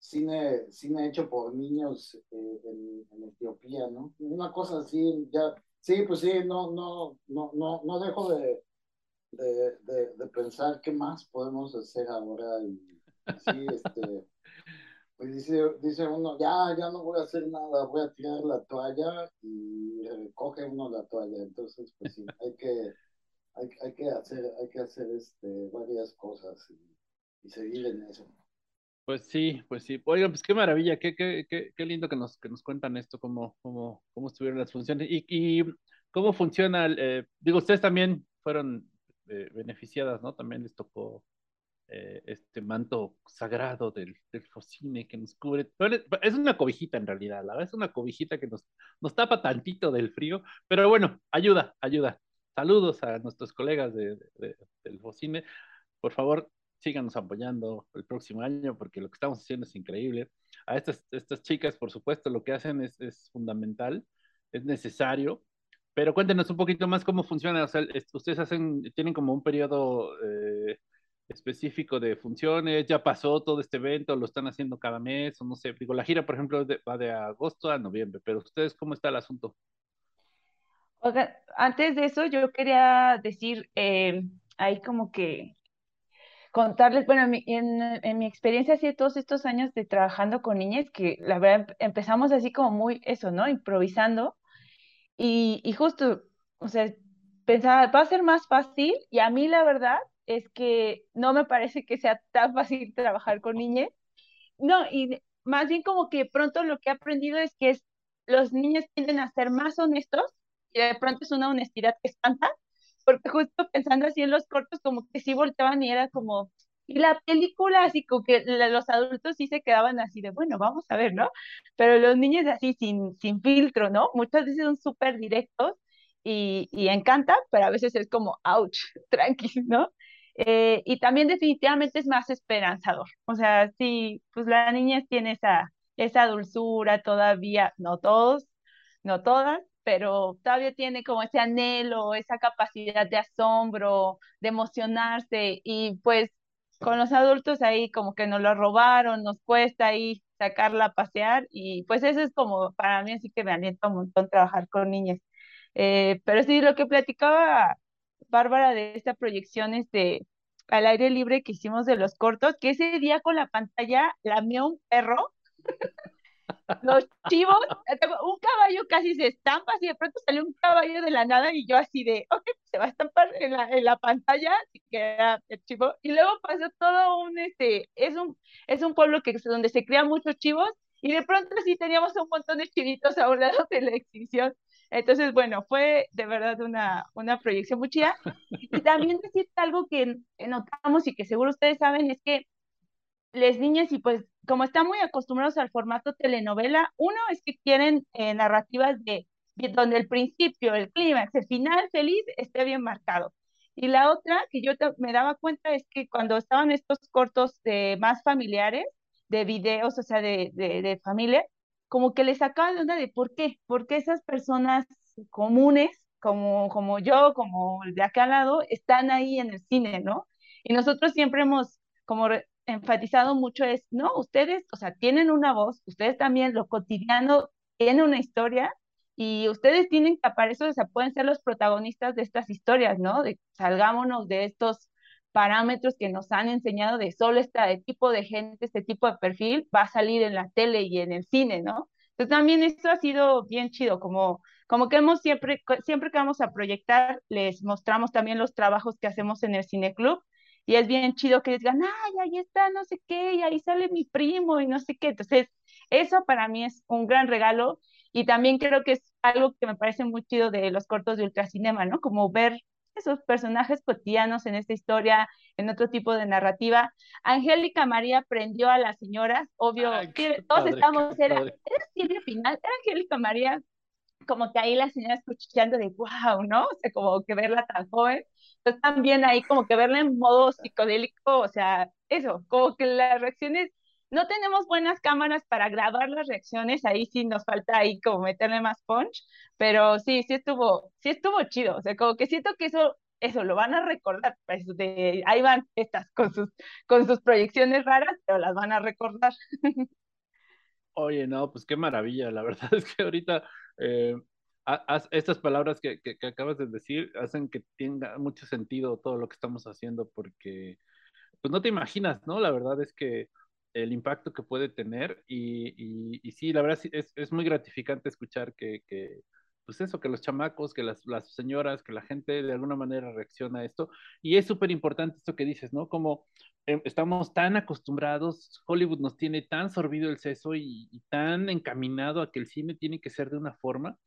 cine, cine hecho por niños eh, en, en Etiopía, ¿no? Una cosa así, ya, sí, pues sí, no, no, no, no, no dejo de, de, de, de pensar qué más podemos hacer ahora y, y sí, este, pues dice, dice uno, ya, ya no voy a hacer nada, voy a tirar la toalla y recoge uno la toalla, entonces pues sí, hay que, hay, hay que hacer, hay que hacer este, varias cosas y, y seguir en eso. Pues sí, pues sí. Oigan, pues qué maravilla, qué, qué, qué, qué lindo que nos, que nos cuentan esto, cómo, cómo, cómo estuvieron las funciones y, y cómo funciona. El, eh, digo, ustedes también fueron eh, beneficiadas, ¿no? También les tocó eh, este manto sagrado del, del Focine que nos cubre. Bueno, es una cobijita en realidad, la verdad es una cobijita que nos, nos tapa tantito del frío, pero bueno, ayuda, ayuda. Saludos a nuestros colegas de, de- de- del Focine. Por favor, síganos apoyando el próximo año porque lo que estamos haciendo es increíble. A estas, estas chicas, por supuesto, lo que hacen es, es fundamental, es necesario. Pero cuéntenos un poquito más cómo funciona. O sea, es- ustedes hacen, tienen como un periodo eh, específico de funciones, ya pasó todo este evento, lo están haciendo cada mes, o no sé. Digo, la gira, por ejemplo, de- va de agosto a noviembre, pero ustedes, ¿cómo está el asunto? Oiga, antes de eso yo quería decir, eh, ahí como que contarles, bueno, en mi, en, en mi experiencia así de todos estos años de trabajando con niñas, que la verdad em- empezamos así como muy eso, ¿no? Improvisando y, y justo, o sea, pensaba, va a ser más fácil y a mí la verdad es que no me parece que sea tan fácil trabajar con niñas. No, y de- más bien como que pronto lo que he aprendido es que es, los niños tienden a ser más honestos y de pronto es una honestidad que espanta, porque justo pensando así en los cortos como que sí volteaban y era como, y la película así como que la- los adultos sí se quedaban así de, bueno, vamos a ver, ¿no? Pero los niños así sin, sin filtro, ¿no? Muchas veces son súper directos y, y encanta, pero a veces es como, ouch, tranqui, ¿no? Eh, y también definitivamente es más esperanzador. O sea, sí, pues la niñez tiene esa, esa dulzura todavía, no todos, no todas, pero todavía tiene como ese anhelo, esa capacidad de asombro, de emocionarse y pues con los adultos ahí como que nos lo robaron, nos cuesta ahí sacarla a pasear y pues eso es como para mí así que me alienta un montón trabajar con niñas. Eh, pero sí, lo que platicaba Bárbara de esta proyección este, al aire libre que hicimos de los cortos, que ese día con la pantalla lamió un perro, los chivos, un caballo casi se estampa, así de pronto salió un caballo de la nada y yo así de, ok, se va a estampar en la, en la pantalla, así que era el chivo, y luego pasó todo un, este, es un, es un pueblo que, donde se crían muchos chivos, y de pronto sí teníamos un montón de chivitos a un lado de la exhibición. Entonces, bueno, fue de verdad una, una proyección muy chida. Y también decir algo que notamos y que seguro ustedes saben es que les niñas y pues como están muy acostumbrados al formato telenovela, uno es que quieren eh, narrativas de, de donde el principio, el clímax, el final feliz esté bien marcado. Y la otra que yo te- me daba cuenta es que cuando estaban estos cortos de más familiares, de videos, o sea, de, de, de familia, como que les sacaba de onda de por qué, porque esas personas comunes, como, como yo, como el de acá al lado, están ahí en el cine, ¿no? Y nosotros siempre hemos como re- enfatizado mucho es, no, ustedes, o sea, tienen una voz, ustedes también, lo cotidiano tiene una historia y ustedes tienen que aparecer, o sea, pueden ser los protagonistas de estas historias, ¿no? De, salgámonos de estos parámetros que nos han enseñado de solo este tipo de gente, este tipo de perfil va a salir en la tele y en el cine, ¿no? Entonces también esto ha sido bien chido, como, como que hemos siempre, siempre que vamos a proyectar, les mostramos también los trabajos que hacemos en el cineclub y es bien chido que digan, ay, ahí está, no sé qué, y ahí sale mi primo y no sé qué. Entonces, eso para mí es un gran regalo y también creo que es algo que me parece muy chido de los cortos de Ultracinema, ¿no? Como ver esos personajes cotidianos en esta historia, en otro tipo de narrativa. Angélica María prendió a las señoras, obvio, Ay, sí, qué todos padre, qué estamos, era, padre. era Silvia Pinal, era Angélica María, como que ahí la señora escuchando de wow, ¿no? O sea, como que verla tan joven. Entonces también ahí como que verla en modo psicodélico, o sea, eso, como que las reacciones, no tenemos buenas cámaras para grabar las reacciones, ahí sí nos falta ahí como meterle más punch, pero sí, sí estuvo, sí estuvo chido, o sea, como que siento que eso eso lo van a recordar, pues de, ahí van estas con sus, con sus proyecciones raras, pero las van a recordar. Oye, no, pues qué maravilla. La verdad es que ahorita eh, ha- has- estas palabras que, que- que acabas de decir hacen que tenga mucho sentido todo lo que estamos haciendo, porque pues no te imaginas, ¿no? La verdad es que el impacto que puede tener y, y, y sí, la verdad sí, es, es muy gratificante escuchar que, que, pues eso, que los chamacos, que las, las señoras, que la gente de alguna manera reacciona a esto. Y es súper importante esto que dices, ¿no? Como eh, estamos tan acostumbrados, Hollywood nos tiene tan sorbido el seso y, y tan encaminado a que el cine tiene que ser de una forma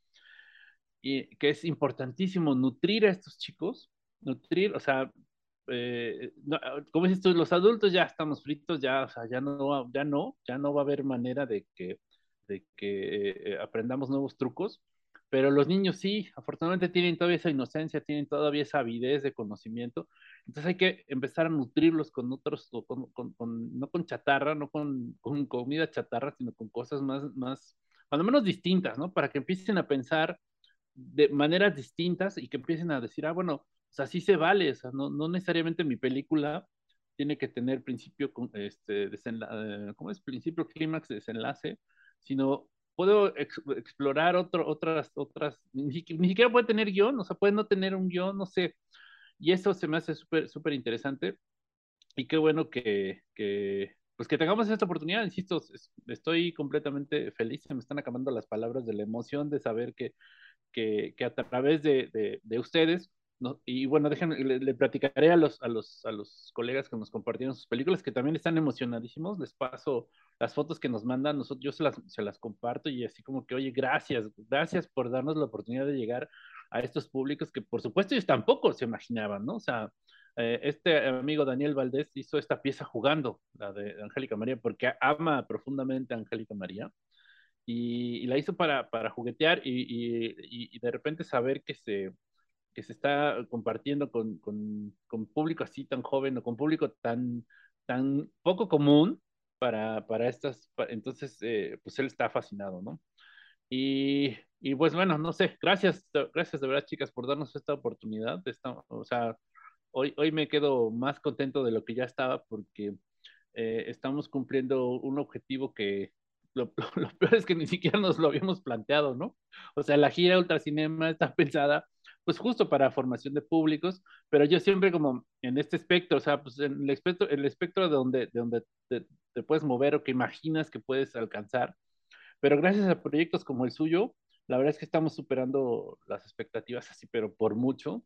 y que es importantísimo nutrir a estos chicos, nutrir, o sea, eh, no, como dices tú, los adultos ya estamos fritos, ya, o sea, ya no, ya no, ya no va a haber manera de que, de que eh, aprendamos nuevos trucos, pero los niños sí, afortunadamente tienen todavía esa inocencia, tienen todavía esa avidez de conocimiento, entonces hay que empezar a nutrirlos con otros, o con, con, con, no con chatarra, no con, con comida chatarra, sino con cosas más, más, cuando menos distintas, ¿no? Para que empiecen a pensar de maneras distintas y que empiecen a decir, ah, bueno, o sea, sí se vale, o sea, no, no necesariamente mi película tiene que tener principio, con- este, desenla- eh, ¿cómo es? Principio, clímax, desenlace, sino puedo ex- explorar otro, otras, otras, ni, siqui- ni siquiera puede tener guión, o sea, puede no tener un guión, no sé, y eso se me hace súper, súper interesante y qué bueno que, que, pues que tengamos esta oportunidad, insisto, es- estoy completamente feliz, se me están acabando las palabras de la emoción de saber que que, que a través de, de, de ustedes, ¿no? Y bueno, déjenme, le, le, platicaré a los, a, los, a los colegas que nos compartieron sus películas, que también están emocionadísimos, les paso las fotos que nos mandan, nosotros, yo se las, se las comparto y así como que, oye, gracias, gracias por darnos la oportunidad de llegar a estos públicos que por supuesto ellos tampoco se imaginaban, ¿no? O sea, eh, este amigo Daniel Valdés hizo esta pieza jugando, la de Angélica María, porque ama profundamente a Angélica María y, y la hizo para, para juguetear y, y, y, de repente saber que se, que se está compartiendo con, con, con público así tan joven o con público tan, tan poco común para, para estas, para, entonces eh, pues él está fascinado, ¿no? Y, y, pues bueno, no sé, gracias, gracias de verdad chicas por darnos esta oportunidad, de esta, o sea, hoy, hoy me quedo más contento de lo que ya estaba porque eh, estamos cumpliendo un objetivo que lo, lo, lo, peor es que ni siquiera nos lo habíamos planteado, ¿no? O sea, la gira Ultracinema está pensada pues justo para formación de públicos, pero yo siempre como en este espectro, o sea, pues en el espectro, el espectro de donde, de donde te, te puedes mover o que imaginas que puedes alcanzar, pero gracias a proyectos como el suyo, la verdad es que estamos superando las expectativas así, pero por mucho,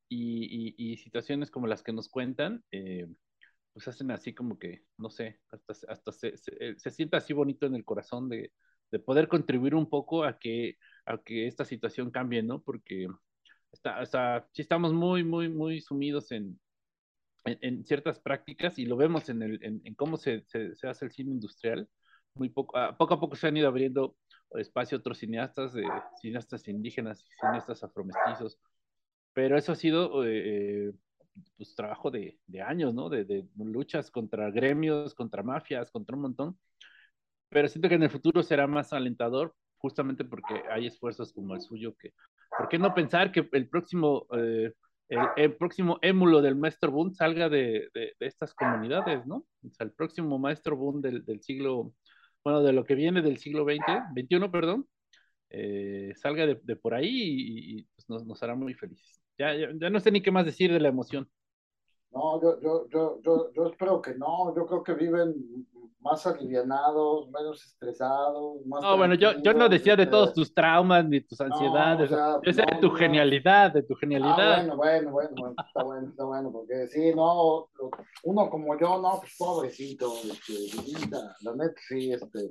y, y, y situaciones como las que nos cuentan, eh, pues hacen así como que, no sé, hasta, hasta se, se, eh, se siente así bonito en el corazón de, de poder contribuir un poco a que, a que esta situación cambie, ¿no? Porque está, está, sí estamos muy, muy, muy sumidos en, en, en ciertas prácticas y lo vemos en, el, en, en cómo se, se, se, hace el cine industrial. Muy poco, a, poco a poco se han ido abriendo espacio a otros cineastas, eh, cineastas indígenas, cineastas afromestizos, pero eso ha sido eh, pues, trabajo de, de años, ¿no? De, de, luchas contra gremios, contra mafias, contra un montón. Pero siento que en el futuro será más alentador, justamente porque hay esfuerzos como el suyo que, ¿por qué no pensar que el próximo, eh, el, el, próximo émulo del Maestro Boom salga de, de, de, estas comunidades, ¿no? O sea, el próximo Maestro Boom del, del siglo, bueno, de lo que viene del siglo veinte, veintiuno, perdón, eh, salga de, de, por ahí y, y pues nos, nos, hará muy felices. Ya, ya, ya no sé ni qué más decir de la emoción. No, yo, yo, yo, yo, yo espero que no, yo creo que viven más alivianados, menos estresados, más No, bueno, yo, yo no tranquilos, decía de todos este, tus traumas ni tus no, o ansiedades. Yo sea, decía de no, tu no, no. genialidad, de tu Ah, genialidad. bueno, bueno, bueno, bueno, está bueno, está bueno, porque sí, no, lo- uno como yo, no, pues pobrecito, este, la neta, la neta, sí, este,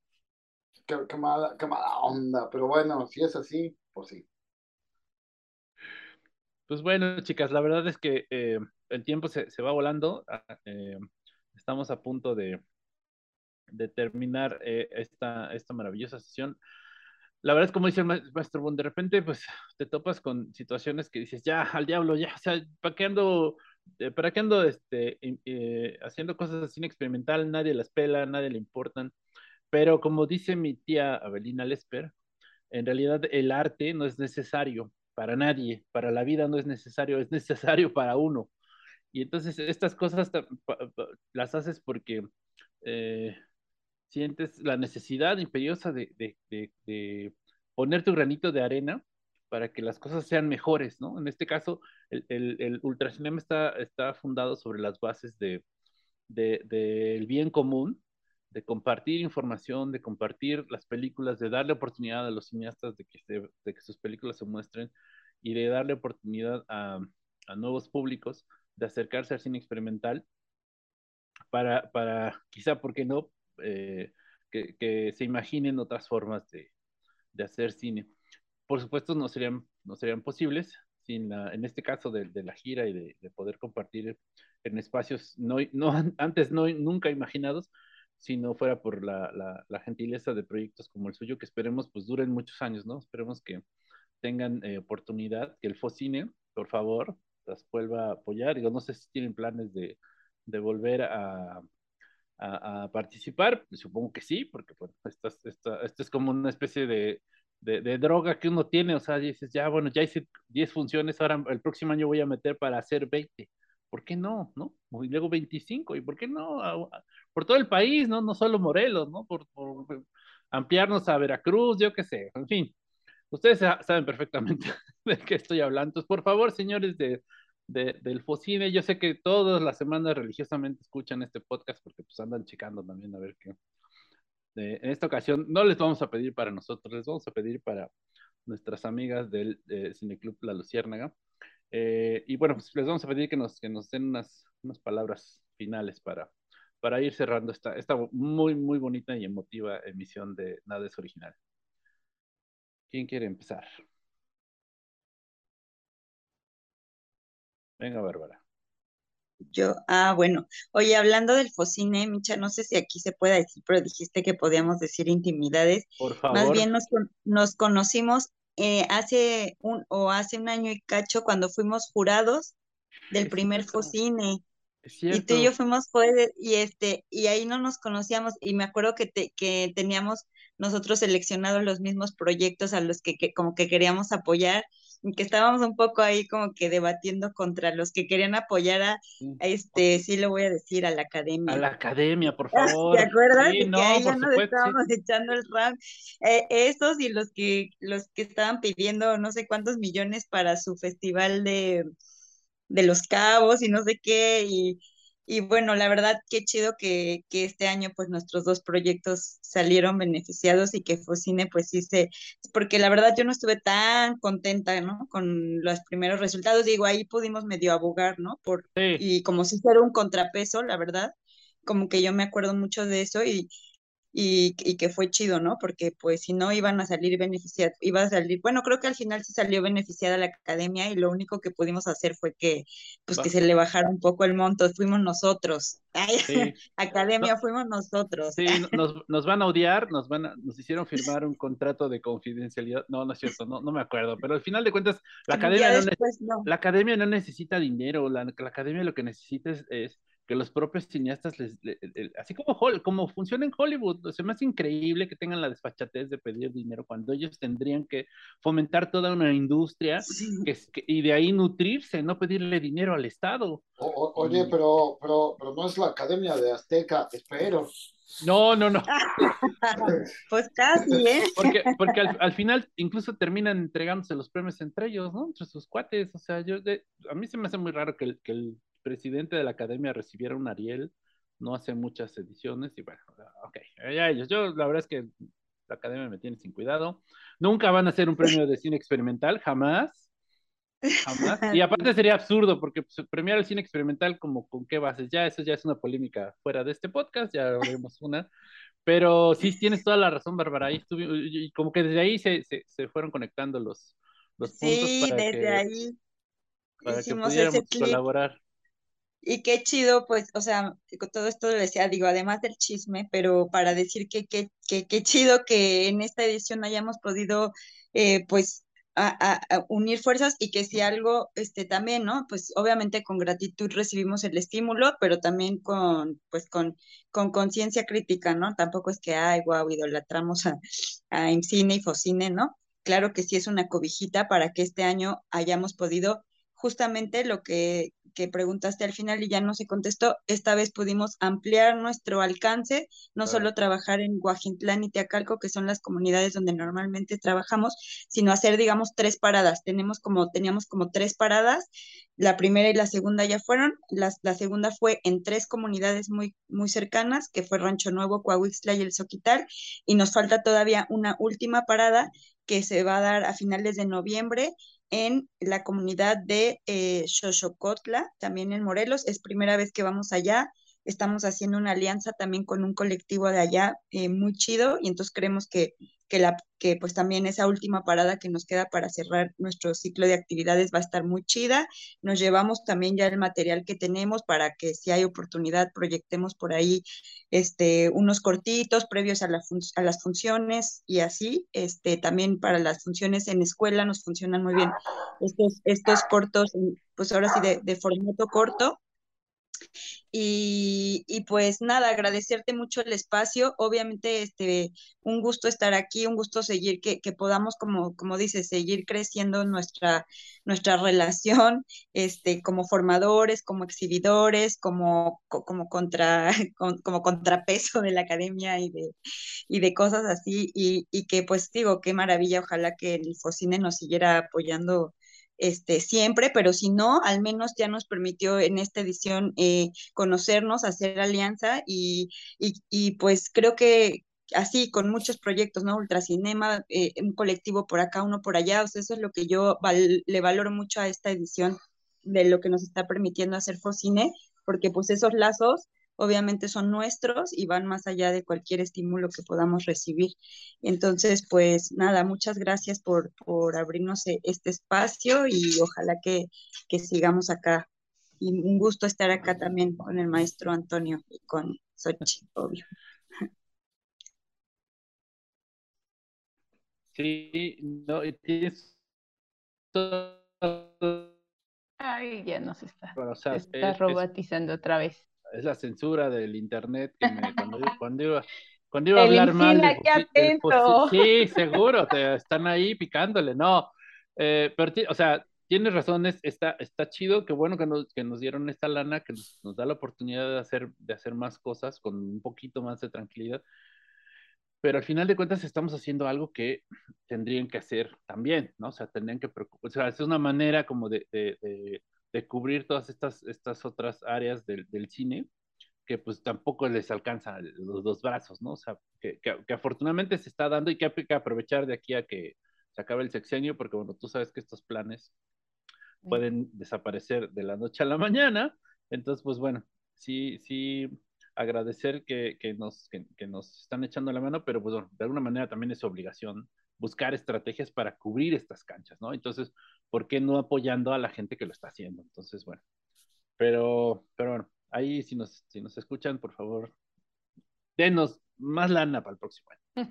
qué, qué mala, qué mala onda, pero bueno, si es así, pues sí. Pues bueno, chicas, la verdad es que eh, el tiempo se, se va volando. Ah, eh, estamos a punto de, de terminar eh, esta, esta maravillosa sesión. La verdad es como dice el ma- maestro Boone, de repente pues te topas con situaciones que dices, ya, al diablo, ya, o sea, ¿para qué ando, eh, para qué ando este, in- eh, haciendo cosas así experimental? Nadie las pela, nadie le importan. Pero como dice mi tía Abelina Lesper, en realidad el arte no es necesario. para nadie, para la vida no es necesario, es necesario para uno. Y entonces estas cosas las haces porque eh, sientes la necesidad imperiosa de, de, de, de, poner tu granito de arena para que las cosas sean mejores, ¿no? En este caso, el, el, el ultracinema está, está fundado sobre las bases de, de, del bien común, de compartir información, de compartir las películas, de darle oportunidad a los cineastas de que, se, de que sus películas se muestren y de darle oportunidad a, a nuevos públicos de acercarse al cine experimental para, para quizá, ¿por qué no? Eh, que, que, se imaginen otras formas de, de, hacer cine. Por supuesto, no serían, no serían posibles sin la, en este caso de, de la gira y de, de, poder compartir en espacios no, no antes no, nunca imaginados, si no fuera por la, la, la, gentileza de proyectos como el suyo, que esperemos pues duren muchos años, ¿no? Esperemos que tengan eh, oportunidad, que el Focine, por favor, las vuelva a apoyar. Digo, no sé si tienen planes de, de volver a, a, a, participar, supongo que sí, porque bueno, esto, esto, esto es como una especie de, de, de, droga que uno tiene, o sea, dices, ya, bueno, ya hice diez funciones, ahora el próximo año voy a meter para hacer veinte. ¿Por qué no? ¿No? Y luego veinticinco, ¿y por qué no? A, a, por todo el país, ¿no? No solo Morelos, ¿no? Por, por ampliarnos a Veracruz, yo qué sé, en fin. Ustedes saben perfectamente de qué estoy hablando. Entonces, por favor, señores de, de, del Focine, yo sé que todas las semanas religiosamente escuchan este podcast porque pues andan checando también a ver qué. De, en esta ocasión no les vamos a pedir para nosotros, les vamos a pedir para nuestras amigas del de Cineclub La Luciérnaga. Eh, y bueno, pues les vamos a pedir que nos, que nos den unas, unas palabras finales para, para ir cerrando esta, esta muy, muy bonita y emotiva emisión de Nada es Original. ¿Quién quiere empezar? Venga, Bárbara. Yo, ah, bueno. Oye, hablando del Focine, Micha, no sé si aquí se puede decir, pero dijiste que podíamos decir intimidades. Por Más favor. bien nos, nos conocimos eh, hace un, o hace un año y cacho cuando fuimos jurados del Es primer cierto, Focine. es Y tú y yo cierto. fuimos jueces y este, y ahí no nos conocíamos, y me acuerdo que te, que teníamos nosotros seleccionados los mismos proyectos a los que, que como que queríamos apoyar, y que estábamos un poco ahí como que debatiendo contra los que querían apoyar a, a este, sí lo voy a decir, a la A academia. la academia, por ¿Te favor. acuerdas? Sí, De que no, ahí ya por nos supuesto, sí. estábamos echando el round. Eh, esos y los que, los que estaban pidiendo no sé cuántos millones para su festival de, de Los Cabos y no sé qué, y, y bueno, la verdad, qué chido que, que este año pues nuestros dos proyectos salieron beneficiados y que Focine pues sí se, porque la verdad yo no estuve tan contenta, ¿no? Con los primeros resultados, digo, ahí pudimos medio abogar, ¿no? Por, Sí. y como si fuera un contrapeso, la verdad, como que yo me acuerdo mucho de eso y, y, y que fue chido, ¿no? Porque pues si no iban a salir beneficiados, iba a salir, bueno, creo que al final sí salió beneficiada la academia y lo único que pudimos hacer fue que pues que Va. se le bajara un poco el monto, fuimos nosotros. Ay, Sí. academia No, fuimos nosotros. sí, nos, nos van a odiar, nos van a, nos hicieron firmar un contrato de confidencialidad. No, no es cierto, no, no me acuerdo, pero al final de cuentas, la academia Ya no, ne- después no. la academia no necesita dinero, la, la academia lo que necesita es, es que los propios cineastas, les, le- le- así como, Hol- como funciona en Hollywood, se me hace increíble que tengan la desfachatez de pedir dinero cuando ellos tendrían que fomentar toda una industria que, es- que- y de ahí nutrirse, no pedirle dinero al Estado. O- o- oye, Y pero, pero, pero no es la Academia de Azteca, espero. no, no, no. Pues casi, ¿eh? Porque, porque al, al final incluso terminan entregándose los premios entre ellos, ¿no? Entre sus cuates. O sea, yo de- a mí se me hace muy raro que el, que el presidente de la academia recibiera un Ariel. No hace muchas ediciones y bueno, ok, ya ellos. Yo la verdad es que la academia me tiene sin cuidado. Nunca van a hacer un premio de cine experimental, jamás, jamás. Y aparte sería absurdo porque pues, premiar el cine experimental como con qué bases, ya eso ya es una polémica fuera de este podcast, ya haremos una. Pero sí, tienes toda la razón, Bárbara. Ahí estuve, y como que desde ahí se, se, se fueron conectando los, los puntos Sí, para desde que, ahí para que hicimos ese pudiéramos clip. colaborar. Y qué chido, pues, o sea, con todo esto lo decía, digo, además del chisme, pero para decir que qué que, que chido que en esta edición hayamos podido, eh, pues, a, a- a unir fuerzas y que si algo, este, también, ¿no? Pues, obviamente con gratitud recibimos el estímulo, pero también con, pues, con, con conciencia crítica, ¿no? Tampoco es que, ay, wow, idolatramos a, a IMCINE y Focine, ¿no? claro que sí es una cobijita para que este año hayamos podido justamente lo que, que preguntaste al final y ya no se contestó, esta vez pudimos ampliar nuestro alcance, no Claro. solo trabajar en Guajitlán y Teacalco, que son las comunidades donde normalmente trabajamos, sino hacer, digamos, tres paradas. Tenemos como, teníamos como tres paradas, la primera y la segunda ya fueron, la, la segunda fue en tres comunidades muy, muy cercanas, que fue Rancho Nuevo, Coahuixtla y El Soquital, y nos falta todavía una última parada que se va a dar a finales de noviembre en la comunidad de eh, Xochocotla, también en Morelos. Es primera vez que vamos allá. Estamos haciendo una alianza también con un colectivo de allá eh, muy chido y entonces creemos que, que, la, que pues también esa última parada que nos queda para cerrar nuestro ciclo de actividades va a estar muy chida. Nos llevamos también ya el material que tenemos para que si hay oportunidad proyectemos por ahí este, unos cortitos previos a, la a las funciones y así. Este, también para las funciones en escuela nos funcionan muy bien estos, estos cortos, pues ahora sí de, de formato corto. Y, y, pues nada, agradecerte mucho el espacio. Obviamente, este, un gusto estar aquí, un gusto seguir, que, que podamos, como, como dices, seguir creciendo nuestra, nuestra relación, este, como formadores, como exhibidores, como, como, contra, como contrapeso de la academia y de, y de cosas así. Y, y que pues digo, qué maravilla, ojalá que el Focine nos siguiera apoyando este, siempre, pero si no, al menos ya nos permitió en esta edición eh, conocernos, hacer alianza y, y, y, pues creo que así con muchos proyectos, ¿no? Ultracinema, eh, un colectivo por acá, uno por allá, o sea, eso es lo que yo val le valoro mucho a esta edición de lo que nos está permitiendo hacer Focine, porque pues esos lazos obviamente son nuestros y van más allá de cualquier estímulo que podamos recibir. Entonces, pues nada, muchas gracias por, por abrirnos este espacio y ojalá que, que sigamos acá. Y un gusto estar acá también con el maestro Antonio y con Xochitl, obvio. Sí, no, y tienes todo, Ay, ya nos está, o se sea, está es, es, robotizando otra vez. es la censura del internet que me, cuando, cuando iba, cuando iba a El hablar mal INCINE del aquí fosi- del fosi- atento. sí, seguro, te están ahí picándole, no, eh, pero, ti- o sea, tienes razón, es- está, está chido, qué bueno que nos, que nos dieron esta lana, que nos, nos da la oportunidad de hacer, de hacer más cosas con un poquito más de tranquilidad, pero al final de cuentas estamos haciendo algo que tendrían que hacer también, ¿no? O sea, tendrían que preocuparse, o sea, es una manera como de, de, de, de cubrir todas estas, estas otras áreas del, del cine que pues tampoco les alcanza los dos brazos, ¿no? O sea, que, que, que afortunadamente se está dando y que hay que aprovechar de aquí a que se acabe el sexenio, porque bueno, tú sabes que estos planes pueden desaparecer de la noche a la mañana, entonces pues bueno, sí, sí, agradecer que, que nos, que, que nos están echando la mano, pero pues bueno, de alguna manera también es obligación buscar estrategias para cubrir estas canchas, ¿no? Entonces, ¿por qué no apoyando a la gente que lo está haciendo? Entonces, bueno, pero, pero bueno, ahí si nos, si nos escuchan, por favor, denos más lana para el próximo año.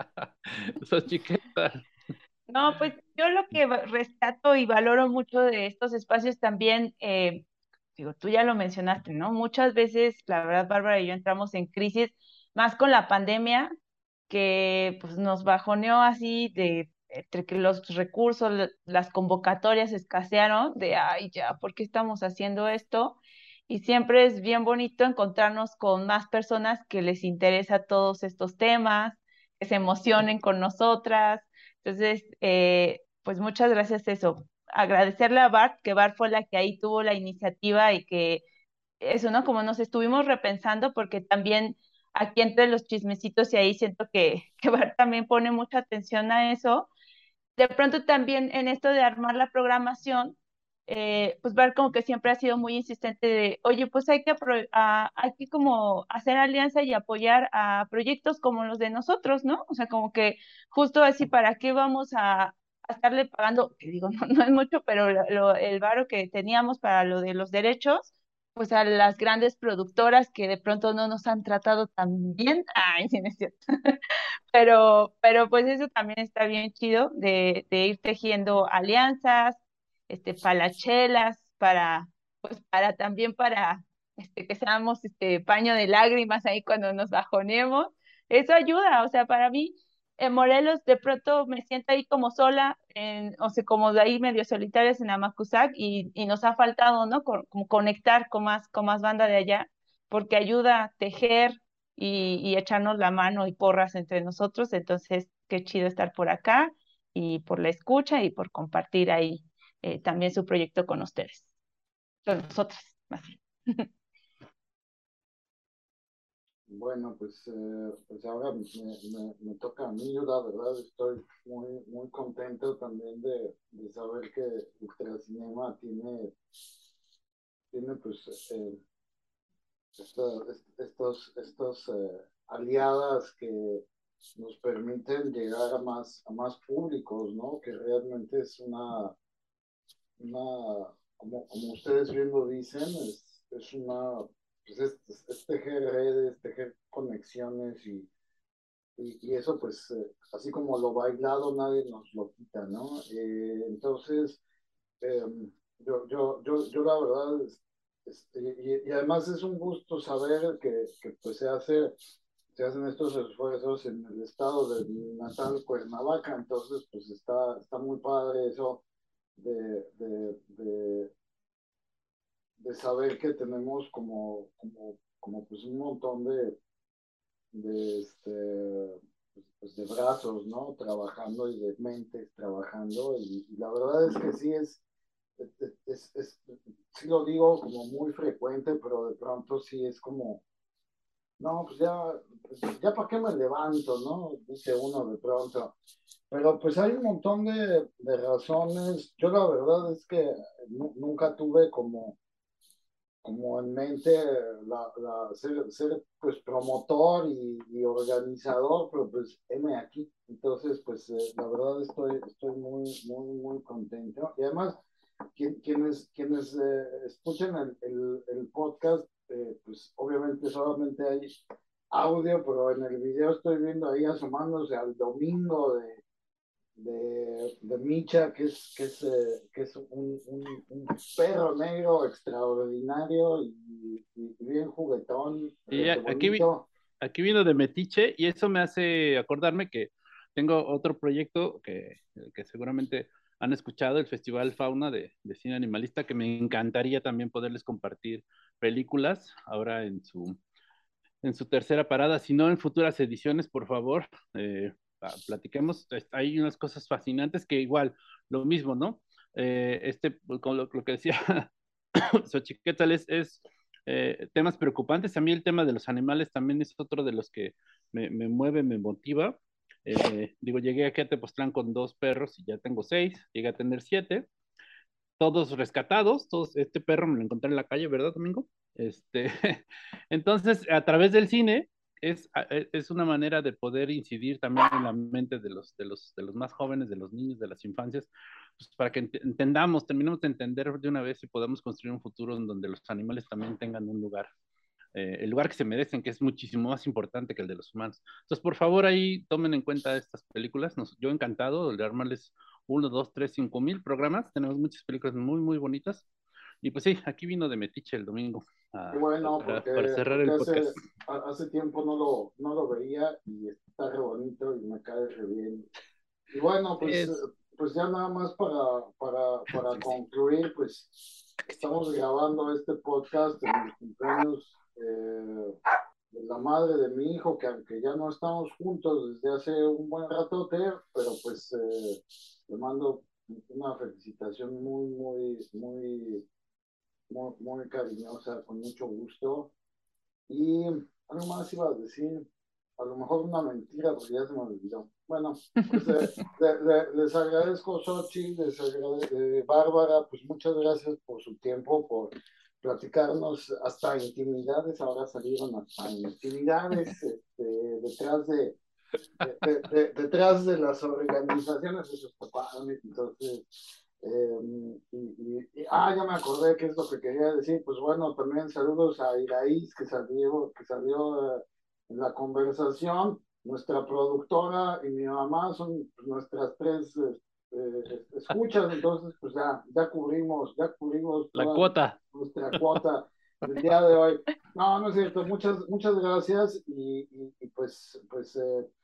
Sos chiqueta. No, pues yo lo que va- rescato y valoro mucho de estos espacios también, eh, digo, tú ya lo mencionaste, ¿no? Muchas veces, la verdad, Bárbara y yo entramos en crisis, más con la pandemia, que pues nos bajoneó así de entre que los recursos, la- las convocatorias escasearon, de, ay, ya, ¿por qué estamos haciendo esto? Y siempre es bien bonito encontrarnos con más personas que les interesa todos estos temas, que se emocionen con nosotras. Entonces, eh, pues muchas gracias eso. Agradecerle a Bart, que Bart fue la que ahí tuvo la iniciativa y que eso, ¿no? Como nos estuvimos repensando, porque también aquí entre los chismecitos y ahí siento que, que Bart también pone mucha atención a eso. De pronto también en esto de armar la programación, eh, pues Bart como que siempre ha sido muy insistente de, oye, pues hay que, apro- a- hay que como hacer alianza y apoyar a proyectos como los de nosotros, ¿no? O sea, como que justo así, ¿para qué vamos a, a estarle pagando? Que digo, no, no es mucho, pero lo- lo- el varo que teníamos para lo de los derechos, pues a las grandes productoras que de pronto no nos han tratado tan bien. Ay, sí, no es cierto. Pero, pero pues eso también está bien chido de, de ir tejiendo alianzas, este, palachelas, para, pues para también para este, que seamos este paño de lágrimas ahí cuando nos bajonemos. Eso ayuda, o sea, para mí en Morelos de pronto me siento ahí como sola, en, o sea, como de ahí medio solitarias en Amacuzac y, y nos ha faltado, ¿no? Con, como conectar con más, con más banda de allá, porque ayuda a tejer y, y echarnos la mano y porras entre nosotros, entonces qué chido estar por acá y por la escucha y por compartir ahí eh, también su proyecto con ustedes, con nosotros, más bien. Bueno, pues, eh, pues ahora me, me- me toca a mí. Yo la verdad estoy muy, muy contento también de, de saber que Ultracinema tiene, tiene pues eh, esta- est- estos, estos eh, aliadas que nos permiten llegar a más, a más públicos, ¿no? Que realmente es una, una como, como ustedes bien lo dicen, es, es una, pues es, es- es tejer redes, tejer conexiones y Y, y eso, pues, eh, así como lo bailado, nadie nos lo quita, ¿no? Eh, entonces, eh, yo, yo, yo, yo la verdad, es- es- y, y además es un gusto saber que, que pues, se hace, se hacen estos esfuerzos en el estado de mi natal, Cuernavaca, entonces, pues, está, está muy padre eso de, de, de, de saber que tenemos como, como, como pues, un montón de de, este, pues, pues, de brazos, ¿no? Trabajando y de mentes trabajando. Y, y la verdad es que sí es, es, es, es, sí lo digo como muy frecuente, pero de pronto sí es como, no, pues ya, pues ya para qué me levanto, ¿no? Dice uno de pronto. Pero pues hay un montón de, de razones. Yo la verdad es que nu- nunca tuve como como en mente la, la- ser, ser, pues promotor y, y organizador, pero pues heme aquí. Entonces, pues eh, la verdad estoy, estoy muy, muy, muy contento. Y además, quien- quienes, quienes eh, escuchen el, el, el podcast, eh, pues obviamente solamente hay audio, pero en el video estoy viendo ahí asomándose al domingo de de, de Micha, que es, que es, eh, que es un, un, un perro negro extraordinario y, y bien juguetón, Y re a- aquí, vi- bonito. aquí vino de Metiche y eso me hace acordarme que tengo otro proyecto que, que seguramente han escuchado, el Festival Fauna de, de Cine Animalista, que me encantaría también poderles compartir películas ahora en su, en su tercera parada, si no en futuras ediciones, por favor, eh, pa- platiquemos. Es- Hay unas cosas fascinantes que igual, lo mismo, ¿no? Eh, este, pues, con lo, lo que decía Xochiquétal es, es eh, temas preocupantes. A mí el tema de los animales también es otro de los que me, me mueve, me motiva. Eh, digo, llegué aquí a Tepoztlán con dos perros y ya tengo seis, llegué a tener siete, todos rescatados, todos, este perro me lo encontré en la calle, ¿verdad, Domingo? Este, entonces, a través del cine es, e, es una manera de poder incidir también en la mente de los, de los, de los más jóvenes, de los niños, de las infancias, pues para que ent- entendamos, terminemos de entender de una vez y podamos construir un futuro en donde los animales también tengan un lugar, eh, el lugar que se merecen, que es muchísimo más importante que el de los humanos. Entonces, por favor, ahí tomen en cuenta estas películas. Nos, yo encantado de armarles uno, dos, tres, cinco mil programas. Tenemos muchas películas muy, muy bonitas. Y pues sí, aquí vino de Metiche el domingo Qué a- a- bueno, para, para porque, cerrar porque el hace, podcast. a- hace tiempo no lo, no lo veía y está re bonito y me cae re bien. Y bueno, pues, eh, Es, pues ya nada más para, para, para concluir, pues estamos grabando este podcast en el cumpleaños eh, de la madre de mi hijo, que aunque ya no estamos juntos desde hace un buen ratote, pero pues eh, le mando una felicitación muy, muy, muy, muy, muy cariñosa, con mucho gusto. Y algo más iba a decir, a lo mejor una mentira, porque ya se me olvidó. Bueno, pues eh, le- le- les agradezco, Xochitl, les agradezco, Bárbara, pues muchas gracias por su tiempo, por platicarnos hasta intimidades, ahora salieron hasta intimidades este, detrás de, de- de- de- detrás de las organizaciones, eso está padre. Entonces, eh, y, y- y- ah, ya me acordé qué es lo que quería decir. Pues bueno, también saludos a Iraíz que salió, que salió eh, en la conversación. Nuestra productora y mi mamá son pues, nuestras tres eh, eh, escuchas, entonces pues ya, ya cubrimos, ya cubrimos la toda cuota. nuestra cuota del día de hoy. No, no es cierto. Muchas, muchas gracias y, y- y, pues, pues eh,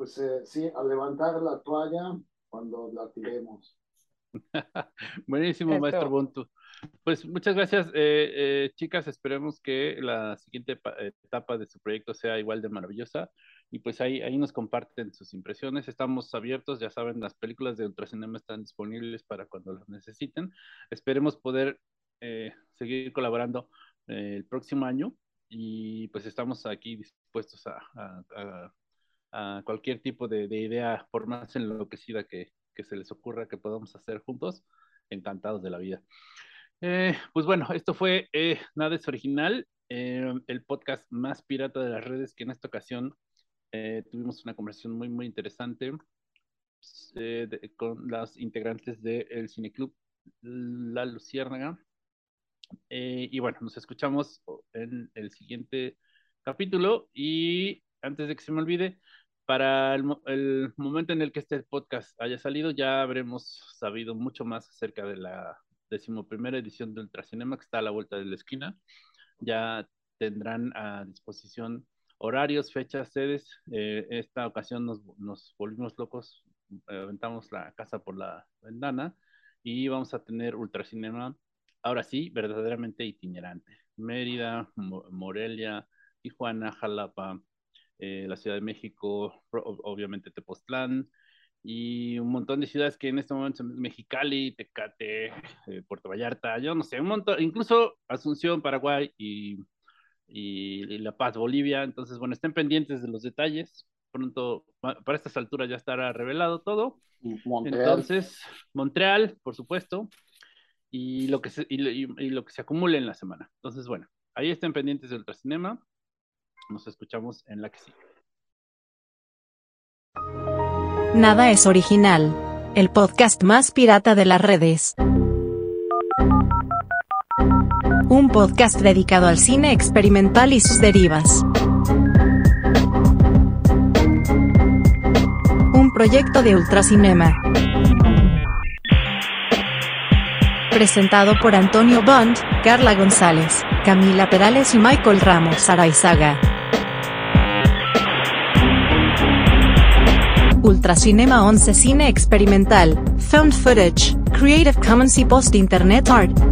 pues eh, sí, a levantar la toalla cuando la tiremos. Buenísimo, Eso. maestro Buntu. Pues muchas gracias, eh, eh, chicas. Esperemos que la siguiente pa- etapa de su proyecto sea igual de maravillosa. Y pues ahí, ahí nos comparten sus impresiones. Estamos abiertos, ya saben, las películas de Ultracinema están disponibles para cuando las necesiten. Esperemos poder eh, seguir colaborando eh, el próximo año. Y pues estamos aquí dispuestos a, a- a- a cualquier tipo de, de idea, por más enloquecida que, que se les ocurra que podamos hacer juntos. Encantados de la vida. Eh, pues bueno, esto fue eh, Nada es Original, eh, el podcast más pirata de las redes, que en esta ocasión eh, tuvimos una conversación muy, muy interesante eh, de- con las integrantes del Cineclub La Luciérnaga. Eh, y bueno, nos escuchamos en el siguiente capítulo. Y antes de que se me olvide, para el, mo- el momento en el que este podcast haya salido, ya habremos sabido mucho más acerca de la decimoprimera edición de Ultracinema, que está a la vuelta de la esquina. Ya tendrán a disposición horarios, fechas, sedes. Eh, esta ocasión nos, nos volvimos locos, eh, aventamos la casa por la ventana y vamos a tener Ultracinema, ahora sí, verdaderamente itinerante. Mérida, Mo- Morelia, Tijuana, Jalapa, eh, la Ciudad de México, pro- obviamente Tepoztlán, y un montón de ciudades que en este momento son Mexicali, Tecate, eh, Puerto Vallarta, yo no sé, un montón, incluso Asunción, Paraguay y, y, y La Paz, Bolivia. Entonces, bueno, estén pendientes de los detalles. Pronto, pa- para estas alturas ya estará revelado todo. Montreal. Entonces, Montreal, por supuesto, y lo que se, y, y- y lo que se acumule en la semana. Entonces, bueno, ahí estén pendientes del Ultracinema. Nos escuchamos en la que sigue. Nada es Original, el podcast más pirata de las redes. Un podcast dedicado al cine experimental y sus derivas. Un proyecto de Ultracinema. Presentado por Antonio Bond, Carla González, Camila Perales y Michael Ramos Araizaga. Ultracinema once Cine experimental, Found Footage, Creative Commons y Post Internet Art,